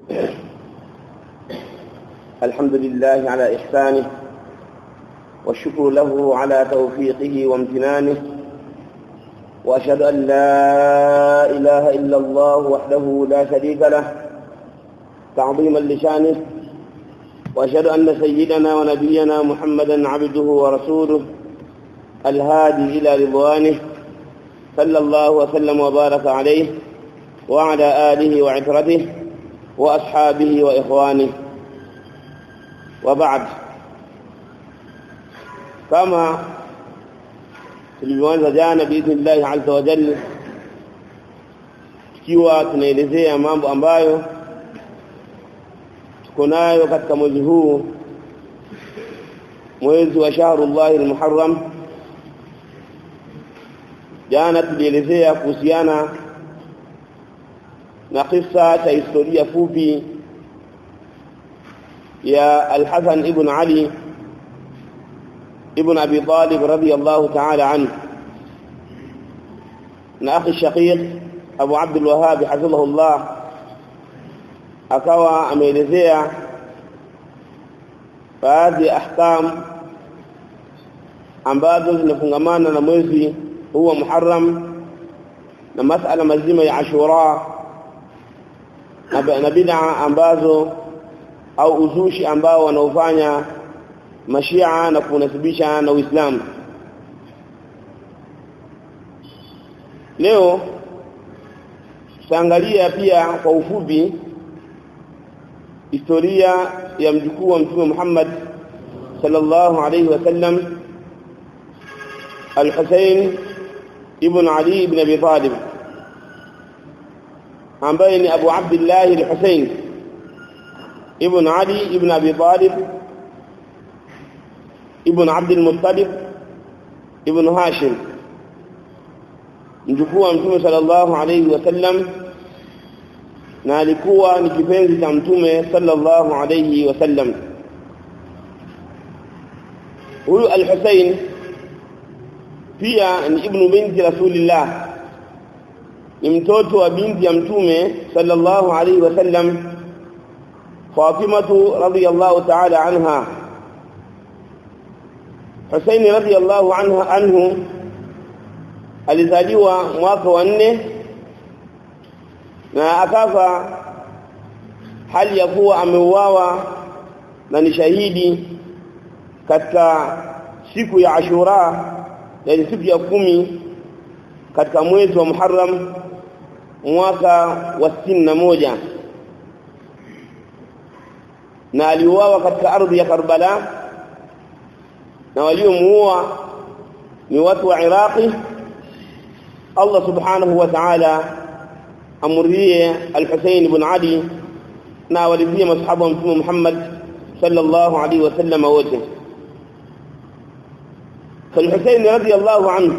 الحمد لله على إحسانه والشكر له على توفيقه وامتنانه وأشهد أن لا إله إلا الله وحده لا شريك له تعظيما لشانه وأشهد أن سيدنا ونبينا محمدا عبده ورسوله الهادي إلى رضوانه صلى الله وسلم وبارك عليه وعلى آله وعترته وأصحابه وإخوانه وبعد. كما tulivyoanza jana biidhnillah azza wa jalla, tukiwa tunaelezea mambo ambayo tuko nayo katika mwezi huu, mwezi wa shahrullah al-muharram. Jana tulielezea kuhusiana na kisa cha historia fupi ya Al-Hasan ibn Ali ابن أبي طالب رضي الله تعالى عنه من أخي الشقيق أبو عبد الوهاب حفظه الله أكوى أميلزية فهذه أحكام ambazo zinafungamana na mwezi huwa Muharram na masala mazima ya Ashura na bid'a ambazo au uzushi ambao wanaofanya Mashia na kunasibisha na Uislamu. Leo tutaangalia pia kwa ufupi historia ya mjukuu wa Mtume Muhammad sallallahu alayhi wasallam, Al-Husayn ibn Ali ibn Abi Talib, ambaye ni Abu Abdullah Al-Husayn ibn Ali ibn Abi Talib ibn Abd al-Muttalib ibn Hashim, mjukuu wa Mtume sallallahu alayhi wasallam, na alikuwa ni kipenzi cha Mtume sallallahu alayhi wasallam. Huyu Al-Husayn pia ni ibn binti Rasulillah, ni mtoto wa binti ya Mtume sallallahu alayhi wasallam, Fatima radhiyallahu ta'ala anha. Husaini radhiyallahu anhu alizaliwa mwaka wa 4 na akafa hali ya kuwa ameuawa na ni shahidi katika siku ya Ashura, yani siku ya 10 katika mwezi wa Muharram mwaka wa 61, na aliuawa katika ardhi ya Karbala, na waliomuua ni watu wa Iraqi. Allah subhanahu wa ta'ala amrie Al-Husayn ibn Ali na walivia masahaba wa Mtume Muhammad sallallahu alaihi wasallam wote. Al-Husayn radiyallahu anhu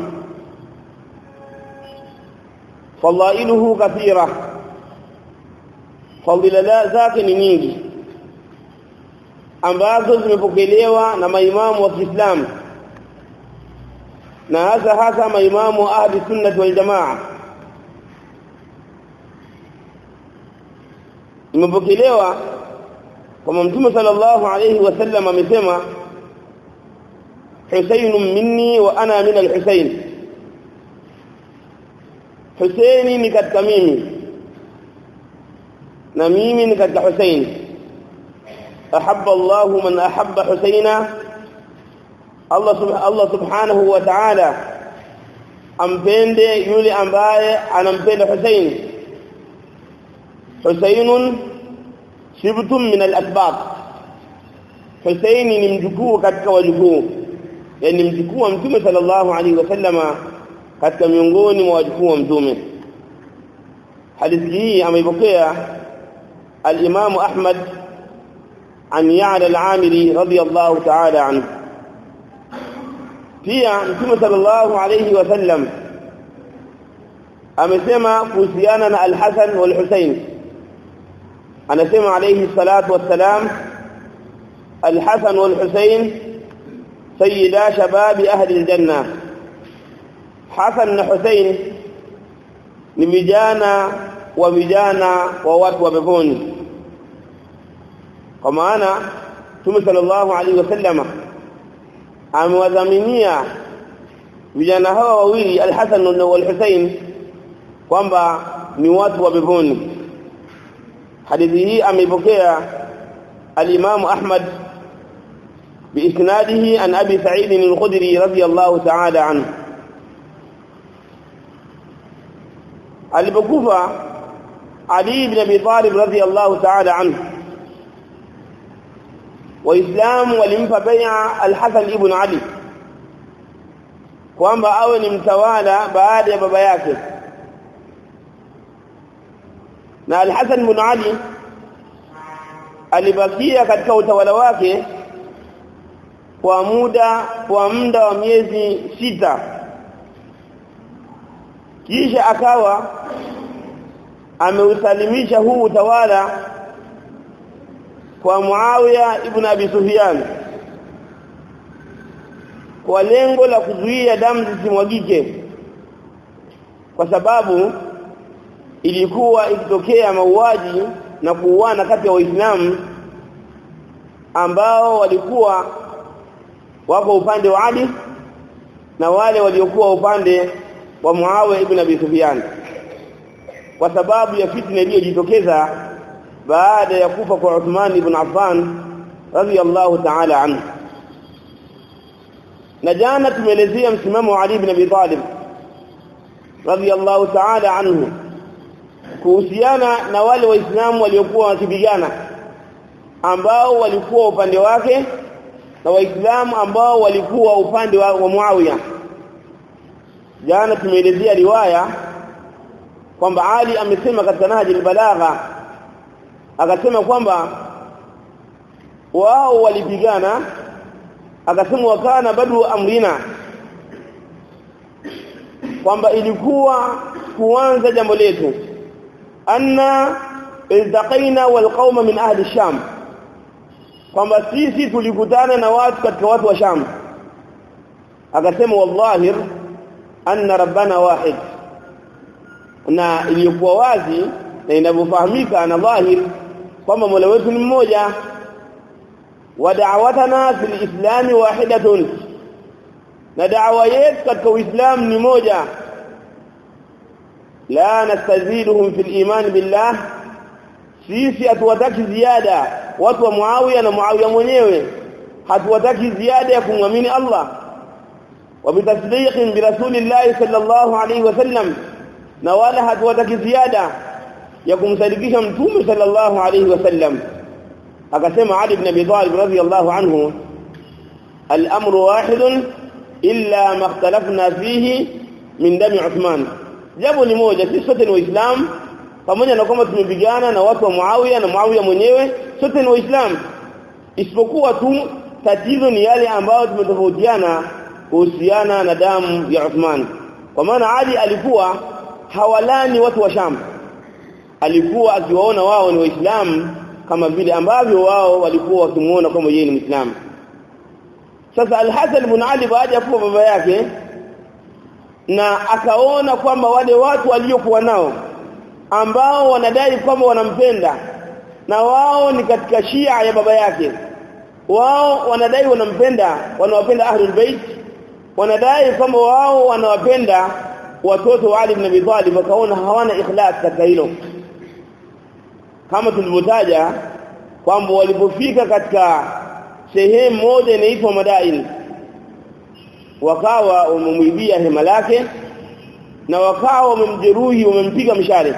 fadailuhu kathira, fadila zake ni nyingi ambazo zimepokelewa na maimamu wa Kiislamu, na hasa maimamu wa ahli sunnah wal jamaa. Imepokelewa kama Mtume sallallahu alayhi wasallam amesema, Husayn minni wa ana min al-Husayn, Husaini ni katika mimi na mimi ni katika Husayn. أحب الله من أحب حسينا، الله سبحانه وتعالى ampende yule ambaye anampenda Husayn. Husaynun shibtum min al-asbaq, Husayn ni mjukuu katika wajukuu, yani mjukuu wa Mtume sallallahu alaihi wasallama katika miongoni mwa wajukuu wa Mtume. Hadithi hii ameipokea al-Imam Ahmad عن يعلى العامري رضي الله تعالى عنه. pia Mtume sallallahu alayhi wasallam amesema kuhusiana na Al-Hasan wal Husayn, anasema alayhi salatu wassalam, Al-Hasan wal Husayn sayyida shababi ahli al-janna. Hasan na Husayn ni vijana wa watu wa peponi, kwa maana Mtume sallallahu alaihi wasallam amewadhaminia vijana hawa wawili Al-Hasan na Al-Husayn kwamba ni watu wa peponi. Hadithi hii ameipokea al-Imam Ahmad بإسناده عن أبي سعيد الخدري رضي الله تعالى عنه. alipokufa Ali ibn Abi Talib radhiyallahu ta'ala anhu, waislamu walimpa bai'a al-Hasan ibn Ali kwamba awe ni mtawala baada ya baba yake, na al-Hasan ibn Ali alibakia katika utawala wake kwa muda wa miezi 6, kisha akawa ameusalimisha huu utawala kwa Muawiya ibn Abi Sufyan kwa lengo la kuzuia damu zisimwagike, kwa sababu ilikuwa ikitokea mauaji na kuuana kati ya Waislamu ambao walikuwa wako upande wa Ali na wale waliokuwa upande wa Muawiya ibn Abi Sufyan, kwa sababu ya fitna iliyojitokeza baada ya kufa kwa Uthman ibn Affan radhiyallahu ta'ala anhu. Na jana tumeelezea msimamo wa Ali ibn Abi Talib radhiyallahu ta'ala anhu kuhusiana na wale waislamu waliokuwa wakipigana ambao walikuwa upande wake na waislamu ambao walikuwa upande wa Muawiya. Jana tumeelezea riwaya kwamba Ali amesema katika Nahji al-Balagha, akasema kwamba wao walipigana, akasema wakana badu amrina, kwamba ilikuwa kuanza jambo letu anna iltaqaina walqauma min ahli Sham, kwamba sisi tulikutana na watu katika watu wa Sham. Akasema wallahi anna rabbana wahid, na iliyokuwa wazi na inavyofahamika na dhahir kwamba Mola wetu ni mmoja. Wa da'watana fil islam wahidatun, na da'wa yetu katika Uislamu ni moja. La nastaziduhum fil iman billah, sisi hatuwataki ziada watu wa Muawiya na Muawiya mwenyewe, hatuwataki ziada ya kumwamini Allah, wa bitasdiqin bi rasulillah sallallahu alayhi wasallam, na wala hatuwataki ziada ya kumsadikisha mtume sallallahu alayhi wasallam. Akasema Ali ibn Abi Talib radhiyallahu anhu, al-amru wahidun illa ma ikhtalafna fihi min dami Uthman, jambo ni moja, sisi sote ni waislamu, pamoja na kwamba tumepigana na watu wa Muawiya na Muawiya mwenyewe, sote ni waislamu, isipokuwa tu tatizo ni yale ambayo tumetofautiana kuhusiana na damu ya Uthman. Kwa maana Ali alikuwa hawalani watu wa Sham, alikuwa akiwaona wao ni waislamu kama vile ambavyo wao walikuwa wakimuona kama yeye ni Muislamu. Sasa Al-Hasan ibn Ali baada ya kufa baba yake, na akaona kwamba wale watu waliokuwa nao ambao wanadai kwamba wanampenda, na wao ni katika Shia ya baba yake, wao wanadai wanawapenda Ahlul Bait, wanadai kwamba wao wanawapenda watoto wa Ali ibn Abi Talib, wakaona hawana ikhlas katika hilo. Kama tulivyotaja kwamba walipofika katika sehemu moja inaitwa Madain, wakawa wamemwibia hema lake na wakawa wamemjeruhi, wamempiga mshale,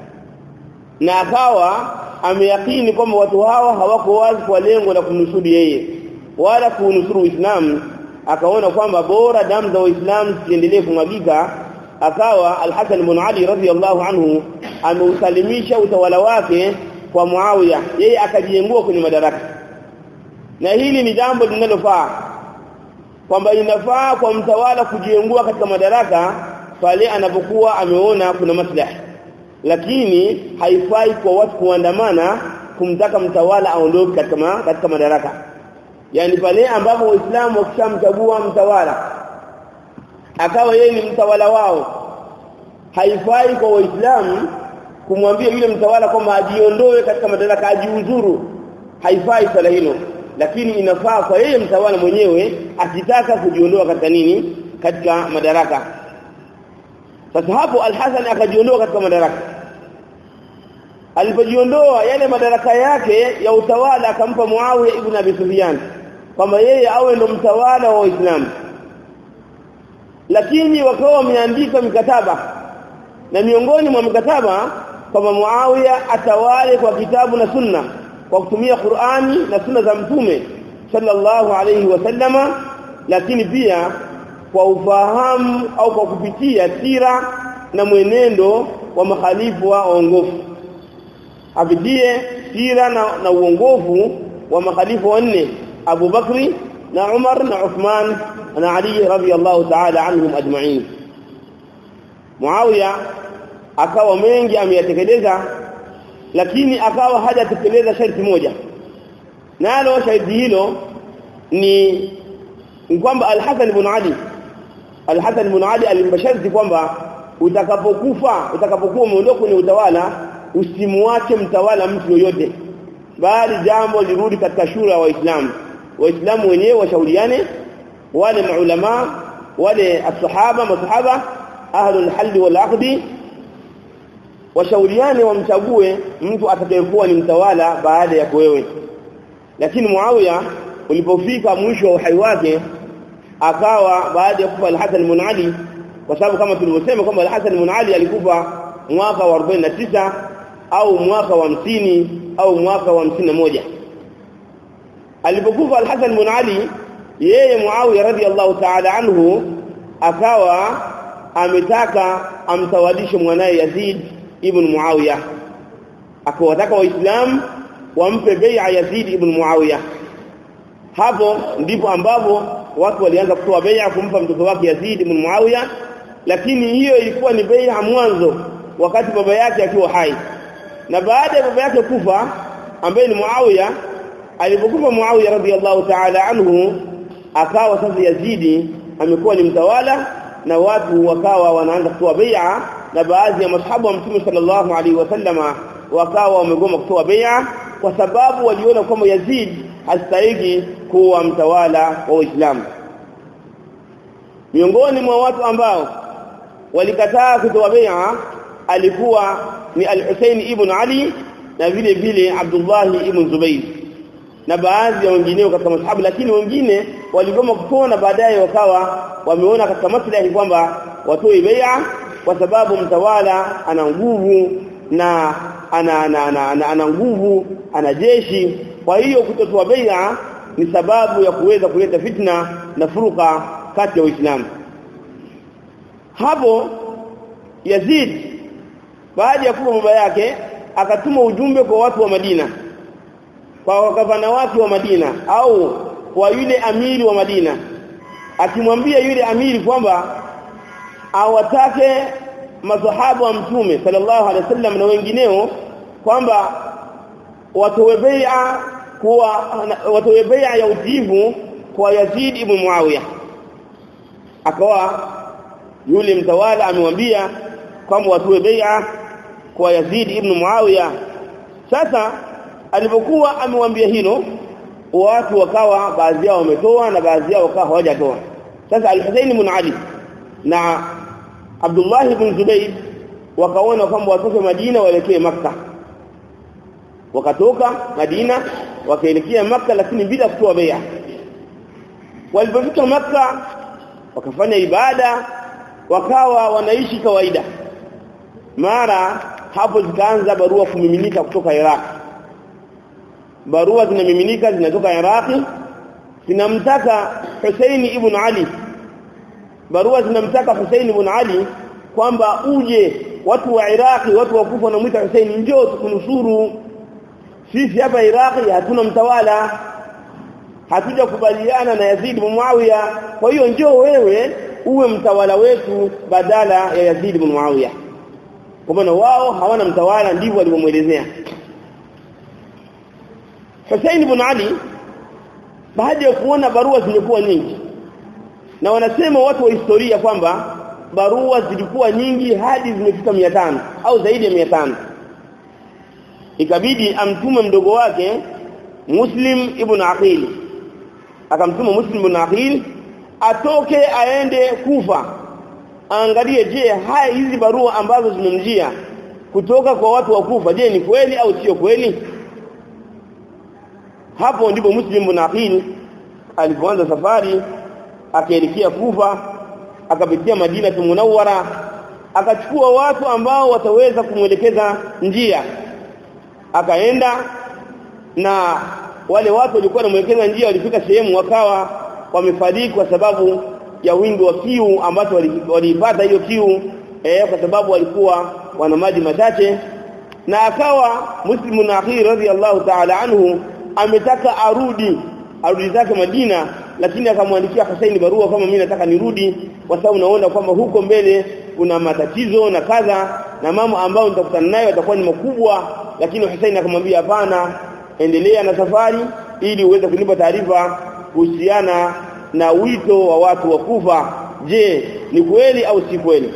na akawa ameyakini kwamba watu hawa hawako wazi kwa lengo la kumnusuru yeye wala kunusuru Uislamu. Akaona kwamba bora damu za Waislamu ziendelee kumwagika. Akawa Al-Hasan ibn Ali radhiyallahu anhu ameusalimisha utawala wake kwa Muawiya, yeye akajiengua kwenye madaraka. Na hili ni jambo linalofaa, kwamba inafaa kwa mtawala kujiengua katika madaraka pale anapokuwa ameona kuna maslahi, lakini haifai kwa watu kuandamana kumtaka mtawala aondoke katika madaraka. Yani pale ambapo Waislamu wakishamchagua mtawala akawa yeye ni mtawala wao, haifai kwa Waislamu kumwambia yule mtawala kwamba ajiondoe katika madaraka, ajiuzuru, haifai swala hilo, lakini inafaa kwa yeye mtawala mwenyewe akitaka kujiondoa katika nini, katika madaraka. Sasa hapo Al-Hasan akajiondoa katika madaraka. Alipojiondoa yale madaraka yake ya utawala akampa Muawiya ibn Abi Sufyan kwamba yeye awe ndo mtawala wa Uislamu. Lakini wakawa wameandika mikataba, na miongoni mwa mikataba kwamba Muawiya atawale kwa kitabu na sunna, kwa kutumia Qur'ani na sunna za Mtume sallallahu alayhi wasallama, lakini pia kwa ufahamu au kwa kupitia sira na mwenendo wa makhalifu wa uongofu. Apitie sira na uongofu wa makhalifu wanne, Abu Bakri na Umar na Uthman na Ali radhiyallahu ta'ala anhum ajma'in. Muawiya akawa mengi ameyatekeleza, lakini akawa hajatekeleza sharti moja, nalo sharti hilo ni kwamba Al-Hasan ibn Ali alimbasharti kwamba utakapokuwa umeondoka kwenye utawala usimwache mtawala mtu yoyote, bali jambo lirudi katika shura ya Waislamu wenyewe washauriane, wale maulama, wale masahaba ahlul hal wal aqdi washauriane, wamchague mtu atakayekuwa ni mtawala baada ya wewe. Lakini Muawiya ulipofika mwisho wa uhai wake, akawa baada ya kufa Al-Hasan ibn Ali, kwa sababu kama tulivyosema kwamba Al-Hasan ibn Ali alikufa mwaka wa 49 au mwaka wa 50 au mwaka wa 51. Alipokufa Al-Hasan ibn Ali, yeye Muawiya radhiyallahu ta'ala anhu akawa ametaka amtawadishe mwanae Yazid ibn Muawiya, akawataka Waislamu wampe bai'a Yazid ibn Muawiya. Hapo ndipo ambapo watu walianza kutoa bai'a kumpa mtoto wake Yazid ibn Muawiya, lakini hiyo ilikuwa ni bai'a mwanzo wakati baba yake akiwa hai. Na baada ya baba yake kufa ambaye ni Muawiya, alipokufa Muawiya radhiyallahu ta'ala anhu, akawa sasa Yazidi amekuwa ni mtawala, na watu wakawa wanaanza kutoa bai'a, na baadhi ya masahaba wa Mtume sallallahu alaihi wasallama wakawa wamegoma kutoa bai'a kwa sababu waliona kwamba Yazid hastahili kuwa mtawala wa Uislamu. Miongoni mwa watu ambao walikataa kutoa bai'a alikuwa ni Al-Husayn ibn Ali na vile vile Abdullah ibn Zubayr na baadhi ya wengineo katika masahaba, lakini wengine waligoma kutoa, na baadaye wakawa wameona katika maslahi kwamba watoe bai'a kwa sababu mtawala ana nguvu na ana nguvu, ana jeshi. Kwa hiyo kutotoa bai'a ni sababu ya kuweza kuleta fitna na furuka kati ya Waislamu. Hapo Yazid baada ya kufa baba yake akatuma ujumbe kwa watu wa Madina, kwa gavana wake wa Madina au kwa yule amiri wa Madina, akimwambia yule amiri kwamba awatake masahaba wa Mtume sallallahu alaihi wasallam na wengineo kwamba watoe bai'a ya utiifu kwa Yazid ibn Muawiya. Akawa yule mtawala amemwambia kwamba watoe bai'a kwa Yazid ibn Muawiya. Sasa alipokuwa amemwambia hilo, watu wakawa baadhi yao wametoa na baadhi yao wakawa hawajatoa. Sasa Al-Husayn ibn Ali na Abdullah ibn Zubayr wakaona kwamba watoke Madina waelekee Makka. Wakatoka Madina wakaelekea Makka, lakini bila kutoa bai'a. Walipofika Makka wakafanya ibada, wakawa wanaishi kawaida. Mara hapo zikaanza barua kumiminika kutoka Iraq. Barua zinamiminika zinatoka Iraq, zinamtaka Husayn ibn Ali. Barua zinamtaka Husayn ibn Ali kwamba uje, watu wa Iraq, watu wa Kufa wanamuita Husayn, njoo tukunusuru. Sisi hapa Iraq hatuna mtawala, hatuja kubaliana na Yazid ibn Muawiya, kwa hiyo njoo wewe uwe mtawala wetu badala ya Yazid ibn Muawiya. Kwa maana wao hawana mtawala, ndivyo walivyomuelezea. Husayn ibn Ali baada ya kuona barua zilikuwa nyingi, na wanasema watu wa historia kwamba barua zilikuwa nyingi hadi zimefika 500 au zaidi ya 500, ikabidi amtume mdogo wake Muslim ibn Aqil, akamtuma Muslim ibn Aqil atoke aende Kufa angalie, je, haya hizi barua ambazo zimemjia kutoka kwa watu wa Kufa, je ni kweli au sio kweli? Hapo ndipo Muslim ibn Aqil alipoanza safari akaelekea Kufa, akapitia Madina Munawwara, akachukua watu ambao wataweza kumwelekeza njia. Akaenda na wale watu walikuwa wanamwelekeza njia, walifika sehemu wakawa wamefariki kwa sababu ya wingi wa kiu ambacho walipata hiyo kiu kwa sababu walikuwa wana maji machache. Na akawa Muslim ibn Aqil radhiyallahu ta'ala anhu ametaka arudi zake Madina, lakini akamwandikia Hussein barua kama mimi nataka nirudi kwa sababu naona kwamba huko mbele kuna matatizo na kadha na mambo ambayo nitakutana nayo yatakuwa ni makubwa. Lakini Hussein akamwambia hapana, endelea na safari ili uweze kunipa taarifa kuhusiana na wito wa watu wa Kufa, je ni kweli au si kweli?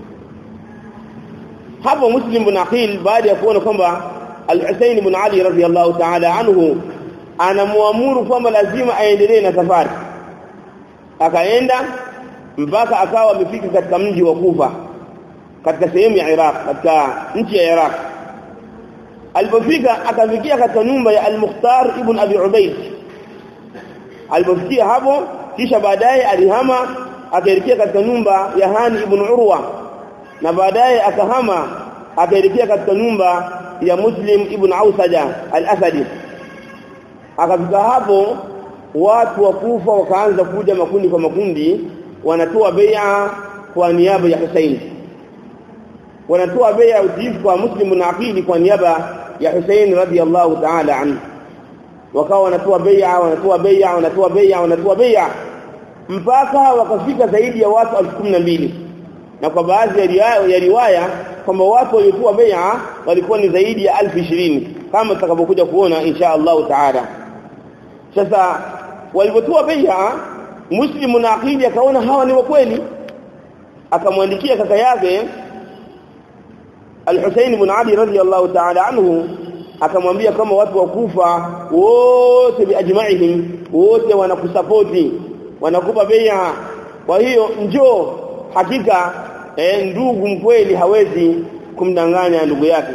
Hapo Muslim ibn Aqil baada ya kuona kwamba Al-Husayn ibn Ali radhiyallahu ta'ala anhu anamuamuru kwamba lazima aendelee na safari, akaenda mpaka akawa amefika katika mji wa Kufa, katika sehemu ya Iraq, katika nchi ya Iraq. Alipofika akafikia katika nyumba ya Al-Mukhtar ibn Abi Ubayd. Alipofikia hapo, kisha baadaye alihama akaelekea katika nyumba ya Hani ibn Urwa, na baadaye akahama akaelekea katika nyumba ya Muslim ibn Ausaja al-Asadi. Akafika hapo, watu wa Kufa wakaanza kuja makundi kwa makundi, wanatoa bai'a kwa niaba ya Hussein, wanatoa bai'a utiifu kwa Muslim ibn Aqil kwa niaba ya Hussein radhiyallahu ta'ala anhu. Wakawa wanatoa bai'a mpaka wakafika zaidi ya watu 12,000, na kwa baadhi ya riwaya kwamba watu waliotoa bai'a walikuwa ni zaidi ya 20,000 kama tutakapokuja kuona insha Allah taala. Sasa walipotoa bai'a, Muslim ibn Aqil akaona hawa ni wa kweli, akamwandikia kaka yake Al-Husayn ibn Ali radhiyallahu ta'ala anhu, akamwambia kama watu wa Kufa wote biajma'ihim wote wanakusapoti, wanakupa bai'a, kwa hiyo njoo, hakika ndugu mkweli hawezi kumdanganya ndugu yake.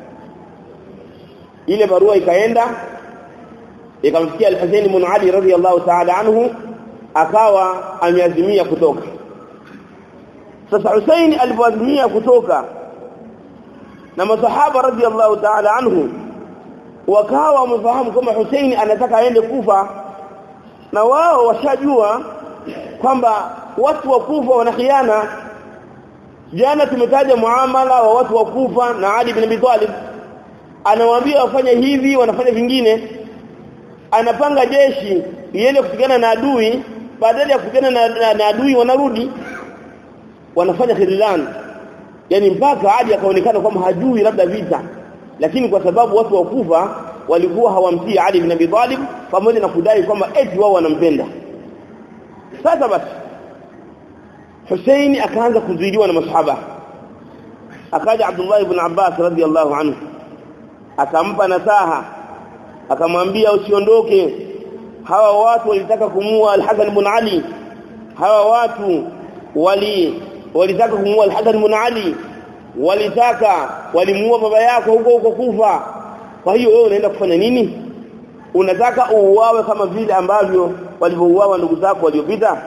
Ile barua ikaenda ikamfikia Al-Husayn ibn Ali radhiyallahu ta'ala anhu, akawa ameazimia kutoka. Sasa Husayn alipoazimia kutoka, na masahaba radhiyallahu ta'ala anhu wakawa wamefahamu kama Husayn anataka aende Kufa, na wao washajua kwamba watu wa Kufa wana khiana. Jana tumetaja muamala wa watu wa Kufa na Ali ibn Abi Talib, anawaambia wafanye hivi, wanafanya vingine. Anapanga jeshi iende kupigana na adui, badala ya kupigana na adui wanarudi wanafanya khidlan, yani mpaka Ali akaonekana kama hajui labda vita, lakini kwa sababu watu wa Kufa walikuwa hawamtii Ali ibn Abi Talib, pamoja na kudai kwamba eti wao wanampenda. Sasa basi Hussein akaanza kuzuiliwa na masahaba. Akaja Abdullah ibn Abbas radhiyallahu anhu, akampa nasaha, akamwambia usiondoke, hawa watu walitaka kumuua Al-Hasan ibn Ali, hawa watu walitaka kumuua Al-Hasan ibn Ali, walimuua baba yako huko Kufa. Kwa hiyo wewe unaenda kufanya nini? Unataka uuawe kama vile ambavyo walivyouawa ndugu zako waliopita?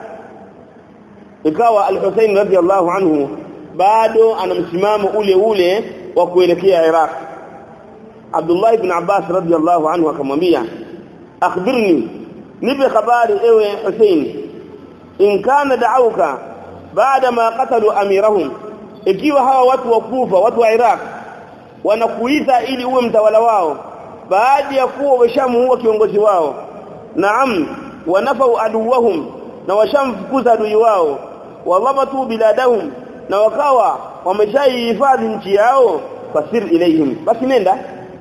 Ikawa Al-Husayn radhiyallahu anhu bado ana msimamo ule wa kuelekea Iraq. Abdullah ibn Abbas radhiyallahu anhu akamwambia, akhbirni, nipe habari ewe Husayn, in kana da'auka baada ma qatalu amirahum, ikiwa hawa watu wa Kufa, watu wa Iraq wanakuita ili uwe mtawala wao baada ya kuwa washamuua kiongozi wao, naam, wanafau aduwahum, na washamfukuza adui wao, walabatu biladahum, na wakawa wameshahifadhi nchi yao, fasir ilaihim, basi nenda.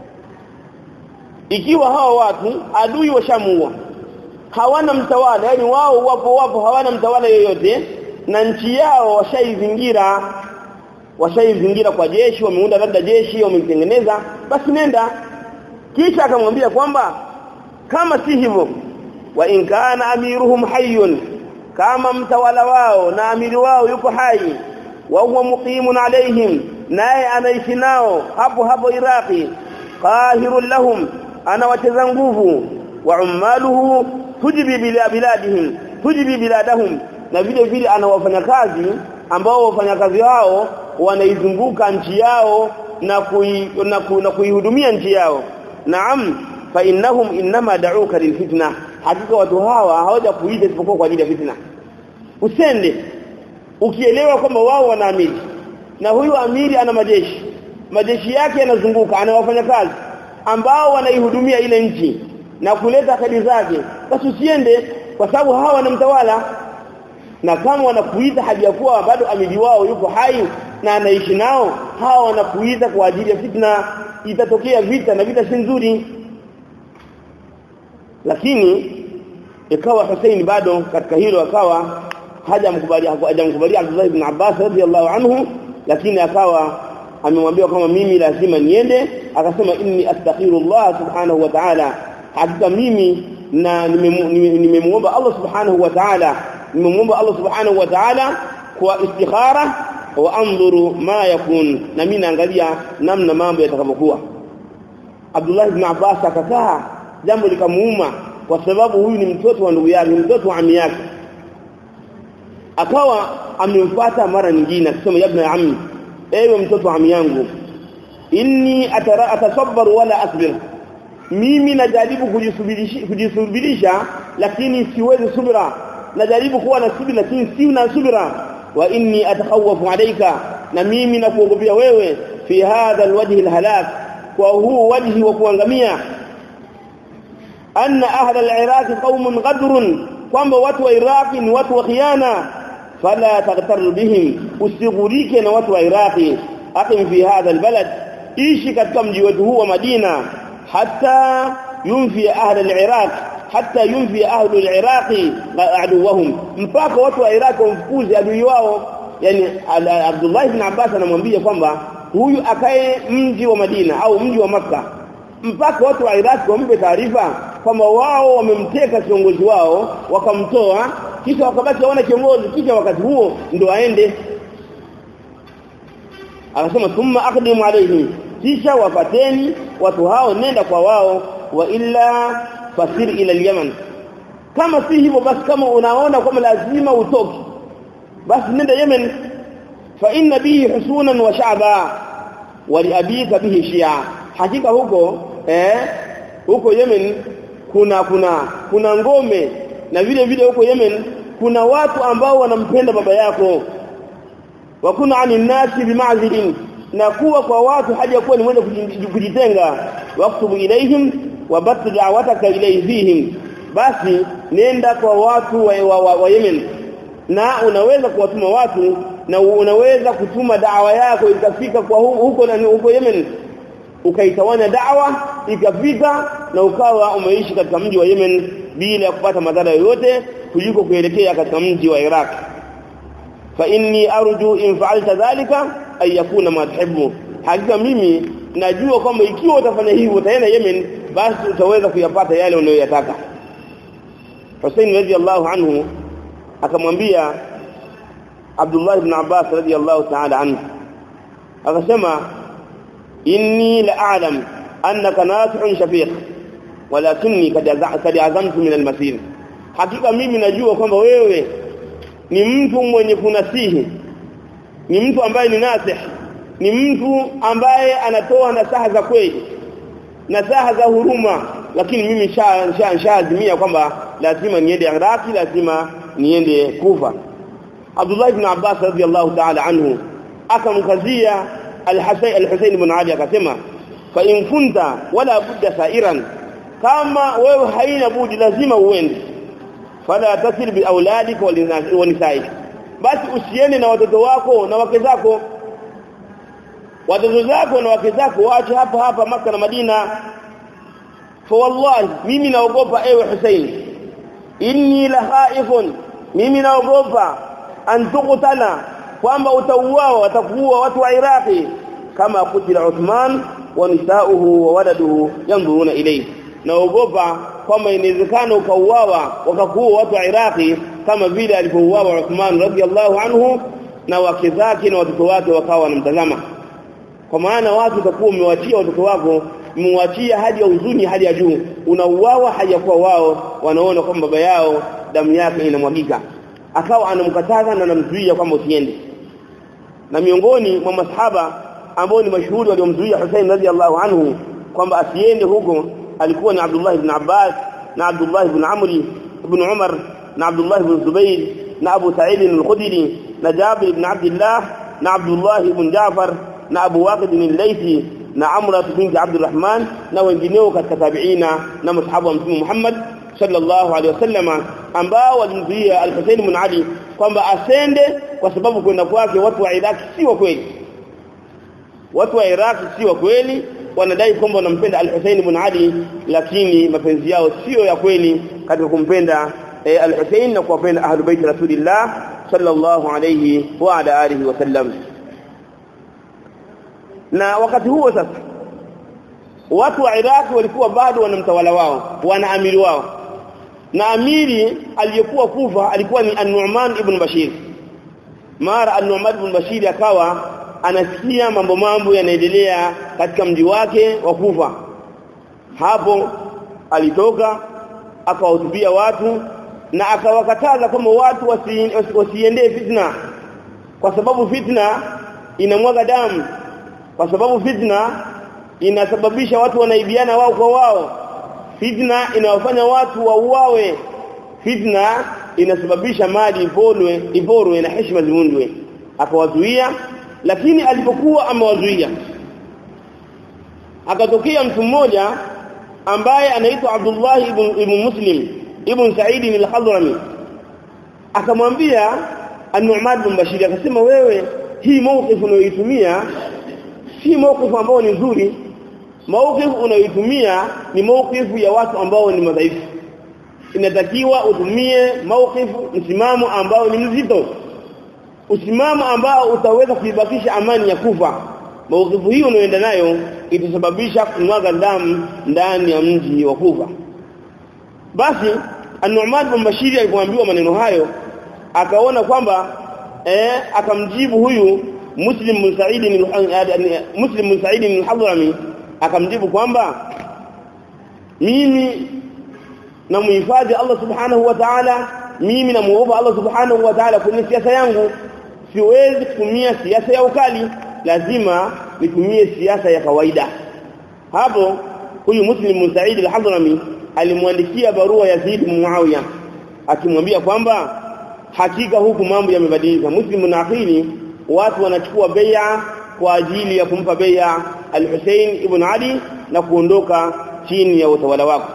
Ikiwa hawa watu adui washamuua, hawana mtawala, yani wao wapo hawana mtawala yoyote, na nchi yao washaizingira kwa jeshi, wameunda labda jeshi wametengeneza, basi nenda. Kisha akamwambia kwamba kama si hivyo wa in kana amiruhum hayyun kama mtawala wao na amiri wao yuko hai wa huwa muqimun alaihim naye anaishi nao hapo Iraqi qahirun lahum ana wateza nguvu wa ummaluhu tujibi biladihim tujibi biladahum na vile vile ana wafanyakazi ambao wafanyakazi hao wanaizunguka nchi yao na kuihudumia nchi yao. Naam, fa innahum inma da'uka lilfitna, hakika watu hawa hawaja kuita isipokuwa kwa ajili ya fitna. Usende ukielewa kwamba wao wana amiri na huyu amiri ana majeshi yake yanazunguka, ana wafanyakazi ambao wanaihudumia ile nchi na kuleta kadi zake, basi usiende kwa sababu hawa wanamtawala. Na kama wanakuita hadi ya kuwa bado amiri wao yuko hai na anaishi nao, hawa wanakuita kwa ajili ya fitna, itatokea vita na vita si nzuri. Lakini ikawa Hussein bado katika hilo akawa hajamkubali Abdullah ibn Abbas radhiyallahu anhu, lakini akawa amemwambia kama mimi lazima niende. Akasema inni astaghfirullah subhanahu wa ta'ala, hakika mimi na nimemuomba Allah subhanahu wa ta'ala kwa istikhara wa anzuru ma yakun, na mimi naangalia namna mambo yatakavyokuwa. Abdullah ibn Abbas akakaa, jambo likamuuma kwa sababu huyu ni mtoto wa ndugu yake, mtoto wa ammi yake. Akawa amemfuata mara nyingine akisema ya ibn ammi, ewe mtoto wa ammi yangu, inni atasabbaru wala asbir, mimi najaribu kujisubirisha lakini siwezi subira, najaribu kuwa na subira lakini sina subira. Wa inni atakhawafu alayka, na mimi nakuogopea wewe, fi hadha alwajhi alhalak, kwa huu wajhi wa kuangamia. Anna ahla al-Iraq qaumun ghadrun, kwamba watu wa Iraq ni watu wa khiana. Fala taghtar bihim, usighurike na watu wa Iraq. Aqim fi hadha albalad, ishi katika mji wetu huu wa Madina, hatta yunfi ahla al-Iraq, hatta yunfi ahlu al-Iraq aduwahum, mpaka watu wa Iraq wamfukuze adui wao. Yani Abdullah ibn Abbas anamwambia kwamba huyu akae mji wa Madina au mji wa Makka mpaka watu wa Iraq wampe taarifa kwamba wao wamemteka kiongozi wao, wakamtoa, kisha wakabaki hawana kiongozi, kisha wakati huo ndo aende. Akasema thumma aqdimu alayhim, kisha wapateni watu hao, nenda kwa wao, wa illa fasir ila al-Yaman. Kama si hivyo basi, kama unaona kwamba lazima utoke, basi nenda Yemen. Fa inna bihi husunan wa sha'ba wa li abika bihi shi'a, hakika huko Yemen kuna ngome, na vile vile huko Yemen kuna watu ambao wanampenda baba yako. Wa kuna anin nasi bima'zilin, na kuwa kwa watu haja kuwa ni mwenye kujitenga. Waktubu ilaihim wa bat da'wataka ilayhim, basi nenda kwa watu wa Yemen, na unaweza kuwatuma watu na unaweza kutuma da'wa yako ikafika kwa huko Yemen, ukaitawanya da'wa ikafika na ukawa umeishi katika mji wa Yemen bila ya kupata madhara yoyote kuliko kuelekea katika mji wa Iraq. Fa inni arju in fa'alta dhalika ay yakuna ma tuhibbu, hakika mimi najua kwamba ikiwa utafanya hivyo utaenda Yemen, basi utaweza kuyapata yale unayoyataka. Hussein radhiyallahu anhu akamwambia Abdullah ibn Abbas radhiyallahu ta'ala anhu, akasema inni la'alam annaka nasihun shafiq walakinni kad azamtu min al-masir, hakika mimi najua kwamba wewe ni mtu mwenye kunasihi, ni mtu ambaye ni nasih, ni mtu ambaye anatoa nasaha za kweli, nasaha za huruma, lakini mimi shaazimia kwamba lazima niende Iraq, lazima niende Kufa. Abdullah ibn Abbas radhiyallahu ta'ala anhu akamkazia al-Husayn ibn Ali akasema, fa in kunta wala budda sa'iran, kama wewe haina budi lazima uende, fala tasil bi auladika wa nisaik, basi usiende na watoto wako na wake zako, watoto zako na wake zako waache hapa Makka na Madina. Fa wallahi, mimi naogopa ewe Hussein, inni la khaifun, mimi naogopa an tuqtala, kwamba utauawa, watakuwa watu wa Iraqi kama kutila Uthman wa nisauhu wa waladuhu yanzuruna ilayhi. Naogopa kwamba inawezekana ukauawa wakakuwa watu wa Iraki kama vile alipouawa Uthman radhiallahu anhu na wake zake na watoto wake wakawa wanamtazama. Kwa maana watu watakuwa umewachia watoto wako, umewachia hadi ya huzuni hadi ya juu, unauawa hajakuwa wao wanaona kwamba baba yao damu yake inamwagika, akawa anamkataza na anamzuia kwamba usiende. Na miongoni mwa masahaba ambao ni mashuhuri waliomzuia Hussein radhiallahu anhu kwamba asiende huko alikuwa ni Abdullah ibn Abbas na Abdullah ibn Amri ibn Umar na Abdullah ibn Zubair na Abu Sa'id al-Khudri na Jabir ibn Abdullah na Abdullah ibn Ja'far na Abu Waqid al-Laythi na Amra binti Abdurrahman na wengineo katika tabi'ina na masahaba wa Mtume Muhammad sallallahu alaihi wasallam ambao walimzuia al-Husayn ibn Ali kwamba asende kwa sababu kwenda kwake watu wa Iraq si wa kweli. Watu wa Iraq si wa kweli, wanadai kwamba wanampenda al-Husayn ibn Ali, lakini mapenzi yao sio ya kweli katika kumpenda al-Husayn na kuwapenda ahlul bait Rasulillah sallallahu alayhi wa ala alihi wasallam. Na wakati huo sasa watu wa Iraq walikuwa bado wanamtawala wao, wana amiri wao, na amiri aliyekuwa Kufa alikuwa ni An-Nu'man ibn Bashir. Mara An-Nu'man ibn Bashir akawa anasikia mambo yanaendelea katika mji wake wa Kufa. Hapo alitoka akawahutubia watu na akawakataza kama watu wasiendee fitna, kwa sababu fitna inamwaga damu, kwa sababu fitna inasababisha watu wanaibiana wao kwa wao, fitna inawafanya watu wauawe, fitna inasababisha mali iporwe na heshima zivunjwe. Akawazuia, lakini alipokuwa amewazuia akatokea mtu mmoja ambaye anaitwa Abdullah ibn Muslim ibn Sa'id al-Hadrami, akamwambia An-Nu'man ibn Bashir, akasema wewe hii mawqif unayoitumia si mawqif ambao ni nzuri, mawqif unayoitumia ni mawqif ya watu ambao ni madhaifu. Inatakiwa utumie mawqif, msimamo ambao ni mzito, usimamo ambao utaweza kuibakisha amani ya Kufa. Mawqif hiyo unayoenda nayo itasababisha kumwaga damu ndani ya mji wa Kufa. Basi An-Nu'man ibn Bashir alipoambiwa maneno hayo akaona kwamba akamjibu huyu Muslim bin Sa'id al-Hadrami, akamjibu kwamba mimi namuhifadhi Allah subhanahu wa ta'ala, mimi namuomba Allah subhanahu wa ta'ala kwenye siasa yangu, siwezi kutumia siasa ya ukali, lazima nitumie siasa ya kawaida. Hapo huyu Muslim bin Sa'id al-Hadrami alimwandikia barua Yazid bin Muawiya akimwambia kwamba hakika huku mambo yamebadilika. Muslim na akili watu wanachukua bai'a kwa ajili ya kumpa bai'a al-Husayn ibn Ali na kuondoka chini ya utawala wako.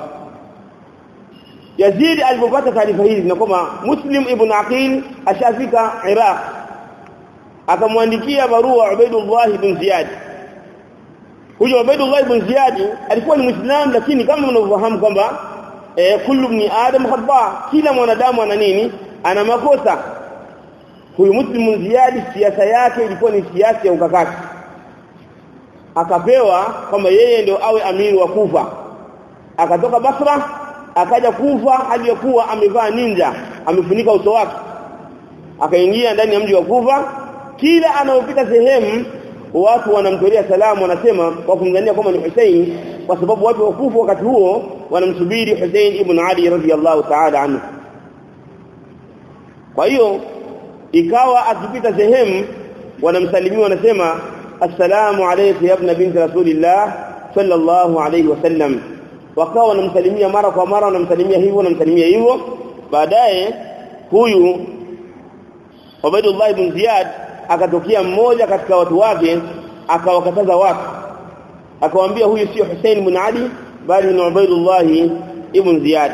Yazid alipopata taarifa hizi na kwamba Muslim ibn Aqil ashafika Iraq, akamwandikia barua Ubaydullah ibn Ziyad. Huyo Ubaydullah ibn Ziyad alikuwa ni Muislamu, lakini kama mnavyofahamu kwamba kullu ibn adam khata, kila mwanadamu ana nini, ana makosa. Huyu Muslim ibn Ziyad siasa yake ilikuwa ni siasa ya ukakati, akapewa kwamba yeye ndio awe amiri wa Kufa. Akatoka Basra akaja Kufa hadi kuwa amevaa ninja, amefunika uso wake, akaingia ndani ya mji wa Kufa. Kila anapopita sehemu watu wanamtolea salamu, wanasema kwa kumdhania kama ni Hussein, kwa sababu watu wa Kufa wakati huo wanamsubiri Hussein ibn Ali radhiyallahu ta'ala anhu. Kwa hiyo ikawa akipita sehemu wanamsalimia, wanasema assalamu alayka ya ibn binti rasulillah sallallahu alayhi wasallam. Wakawa wanamsalimia mara kwa mara, wanamsalimia hivyo. Baadaye huyu Ubaydullah ibn Ziyad akatokea mmoja katika watu wake, akawakataza watu, akawaambia huyu sio Hussein ibn Ali bali ni Ubaydullah ibn Ziyad.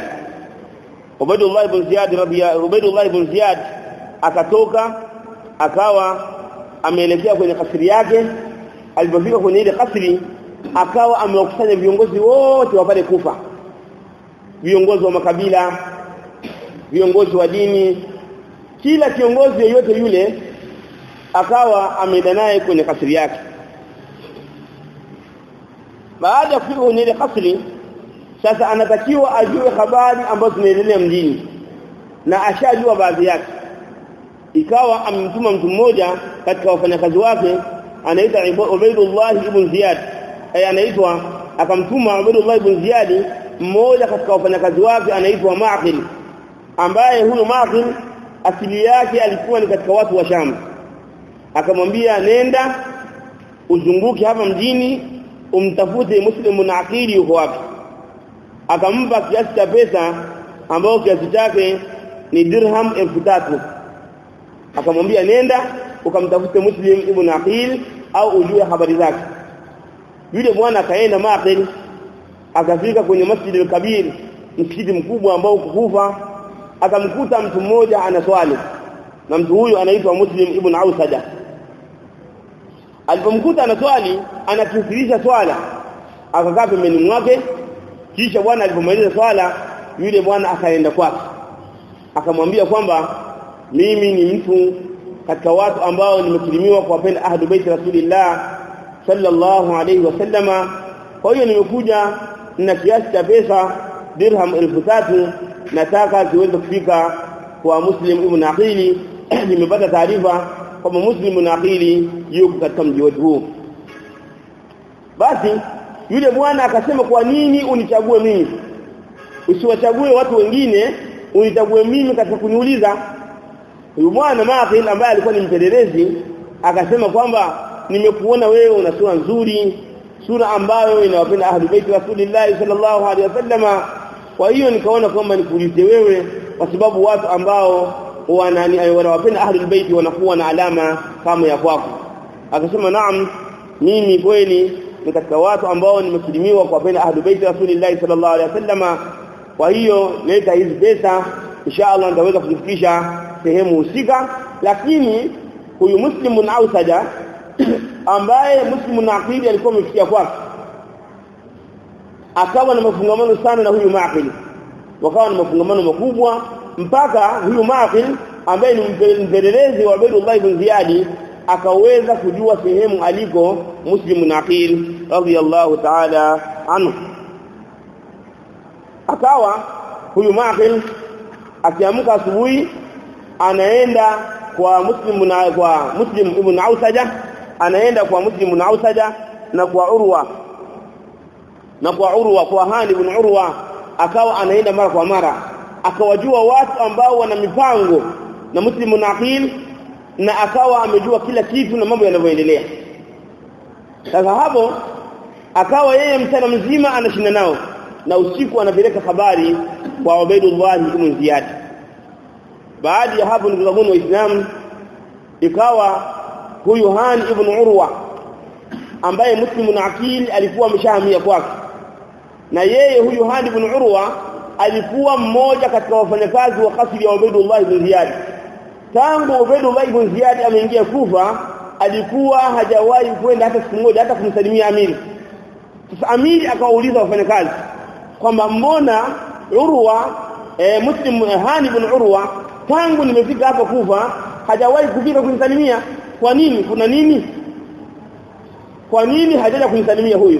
Ubaydullah ibn Ziyad akatoka akawa ameelekea kwenye kasri yake. Alipofika kwenye ile kasri akawa amewakusanya viongozi wote wa pale Kufa, viongozi wa makabila, viongozi wa dini, kila kiongozi yoyote yule akawa ameenda naye kwenye kasri yake. Baada ya kufika kwenye ile kasri, Sasa anatakiwa ajue habari ambazo zinaendelea mjini na ashajua baadhi yake. Ikawa amemtuma mtu mmoja katika wafanyakazi wake anaitwa Ubaydullah ibn Ziyad, akamtuma Ubaydullah ibn Ziyad mmoja katika wafanyakazi wake anaitwa Ma'qil, ambaye huyo Ma'qil asili yake alikuwa ni katika watu wa Sham. Akamwambia nenda uzunguke hapa mjini umtafute Muslimun Aqili yuko wapi. Akampa kiasi cha pesa ambao kiasi chake ni dirham 3000. Akamwambia nenda ukamtafute Muslim ibn Aqil au ujue habari zake. Yule bwana akaenda Ma'qil, akafika kwenye Masjid al-Kabir, msikiti mkubwa ambao Kufa, akamkuta mtu mmoja anaswali na mtu huyo anaitwa Muslim ibn Ausada. Alipomkuta anaswali anakithirisha swala, akakaa pembeni mwake. Kisha bwana alipomaliza swala, yule bwana akaenda kwake akamwambia kwamba mimi ni mtu katika watu ambao nimekirimiwa kuwapenda ahlu bait Rasulillah sallallahu alayhi wasallama, kwa hiyo nimekuja na kiasi cha pesa dirham 3000, nataka ziweze kufika kwa Muslim ibn Aqili. Nimepata taarifa kwamba Muslim ibn Aqili yuko katika mji wetu huu. Basi yule bwana akasema, kwa nini unichague mimi? Usiwachague watu wengine, unichague mimi katika kuniuliza. Huyu bwana Ma'qil ambaye alikuwa ni mpelelezi akasema kwamba nimekuona wewe una sura nzuri, sura ambayo inawapenda ahli bait Rasulillah sallallahu alaihi wasallama, kwa hiyo nikaona kwamba nikuulize wewe, kwa sababu watu ambao wanawapenda ahli bait wanakuwa na alama kama ya kwako. Akasema naam, mimi kweli ni katika watu ambao nimekirimiwa kuwapenda ahli bait Rasulillah sallallahu alaihi wasallama, kwa hiyo leta hizi pesa, inshallah nitaweza kufikisha sehemu husika. Lakini huyu Muslimun Ausada ambaye Muslimun Aqili alikuwa amefikia kwake, akawa na mafungamano sana na huyu Ma'qil, wakawa na mafungamano makubwa mpaka huyu Ma'qil ambaye ni mpelelezi wa Ubaydullah ibn Ziyad akaweza kujua sehemu aliko Muslimun Aqil radhiyallahu ta'ala anhu. Akawa huyu Ma'qil akiamka asubuhi anaenda kwa Muslim ibn Ausada, anaenda kwa Muslim ibn Ausada na kwa Urwa kwa Hani ibn Urwa, akawa anaenda mara kwa mara, akawajua watu ambao wana mipango na Muslim ibn Aqil, na akawa amejua kila kitu na mambo yanavyoendelea. Sasa hapo akawa yeye mchana mzima anashinda nao na usiku anapeleka habari kwa Ubaydullah ibn Ziyad. Baada ya hapo ndugu zangu Waislamu, ikawa huyu Hani ibn Urwa ambaye Muslim ibn Aqil alikuwa ameshahamia kwake, na yeye huyu Hani ibn Urwa alikuwa mmoja katika wafanyakazi wa kasri ya Ubaydullah ibn Ziyad. Tangu Ubaydullah ibn Ziyad ameingia Kufa, alikuwa hajawahi kwenda hata siku moja hata kumsalimia amiri. Sasa amiri akawauliza wafanyakazi kwamba mbona Urwa Muslim Hani ibn Urwa tangu nimefika hapa Kufa hajawahi kufika kunisalimia? Kwa nini? Kuna nini? Kwa nini hajaja kunisalimia huyu?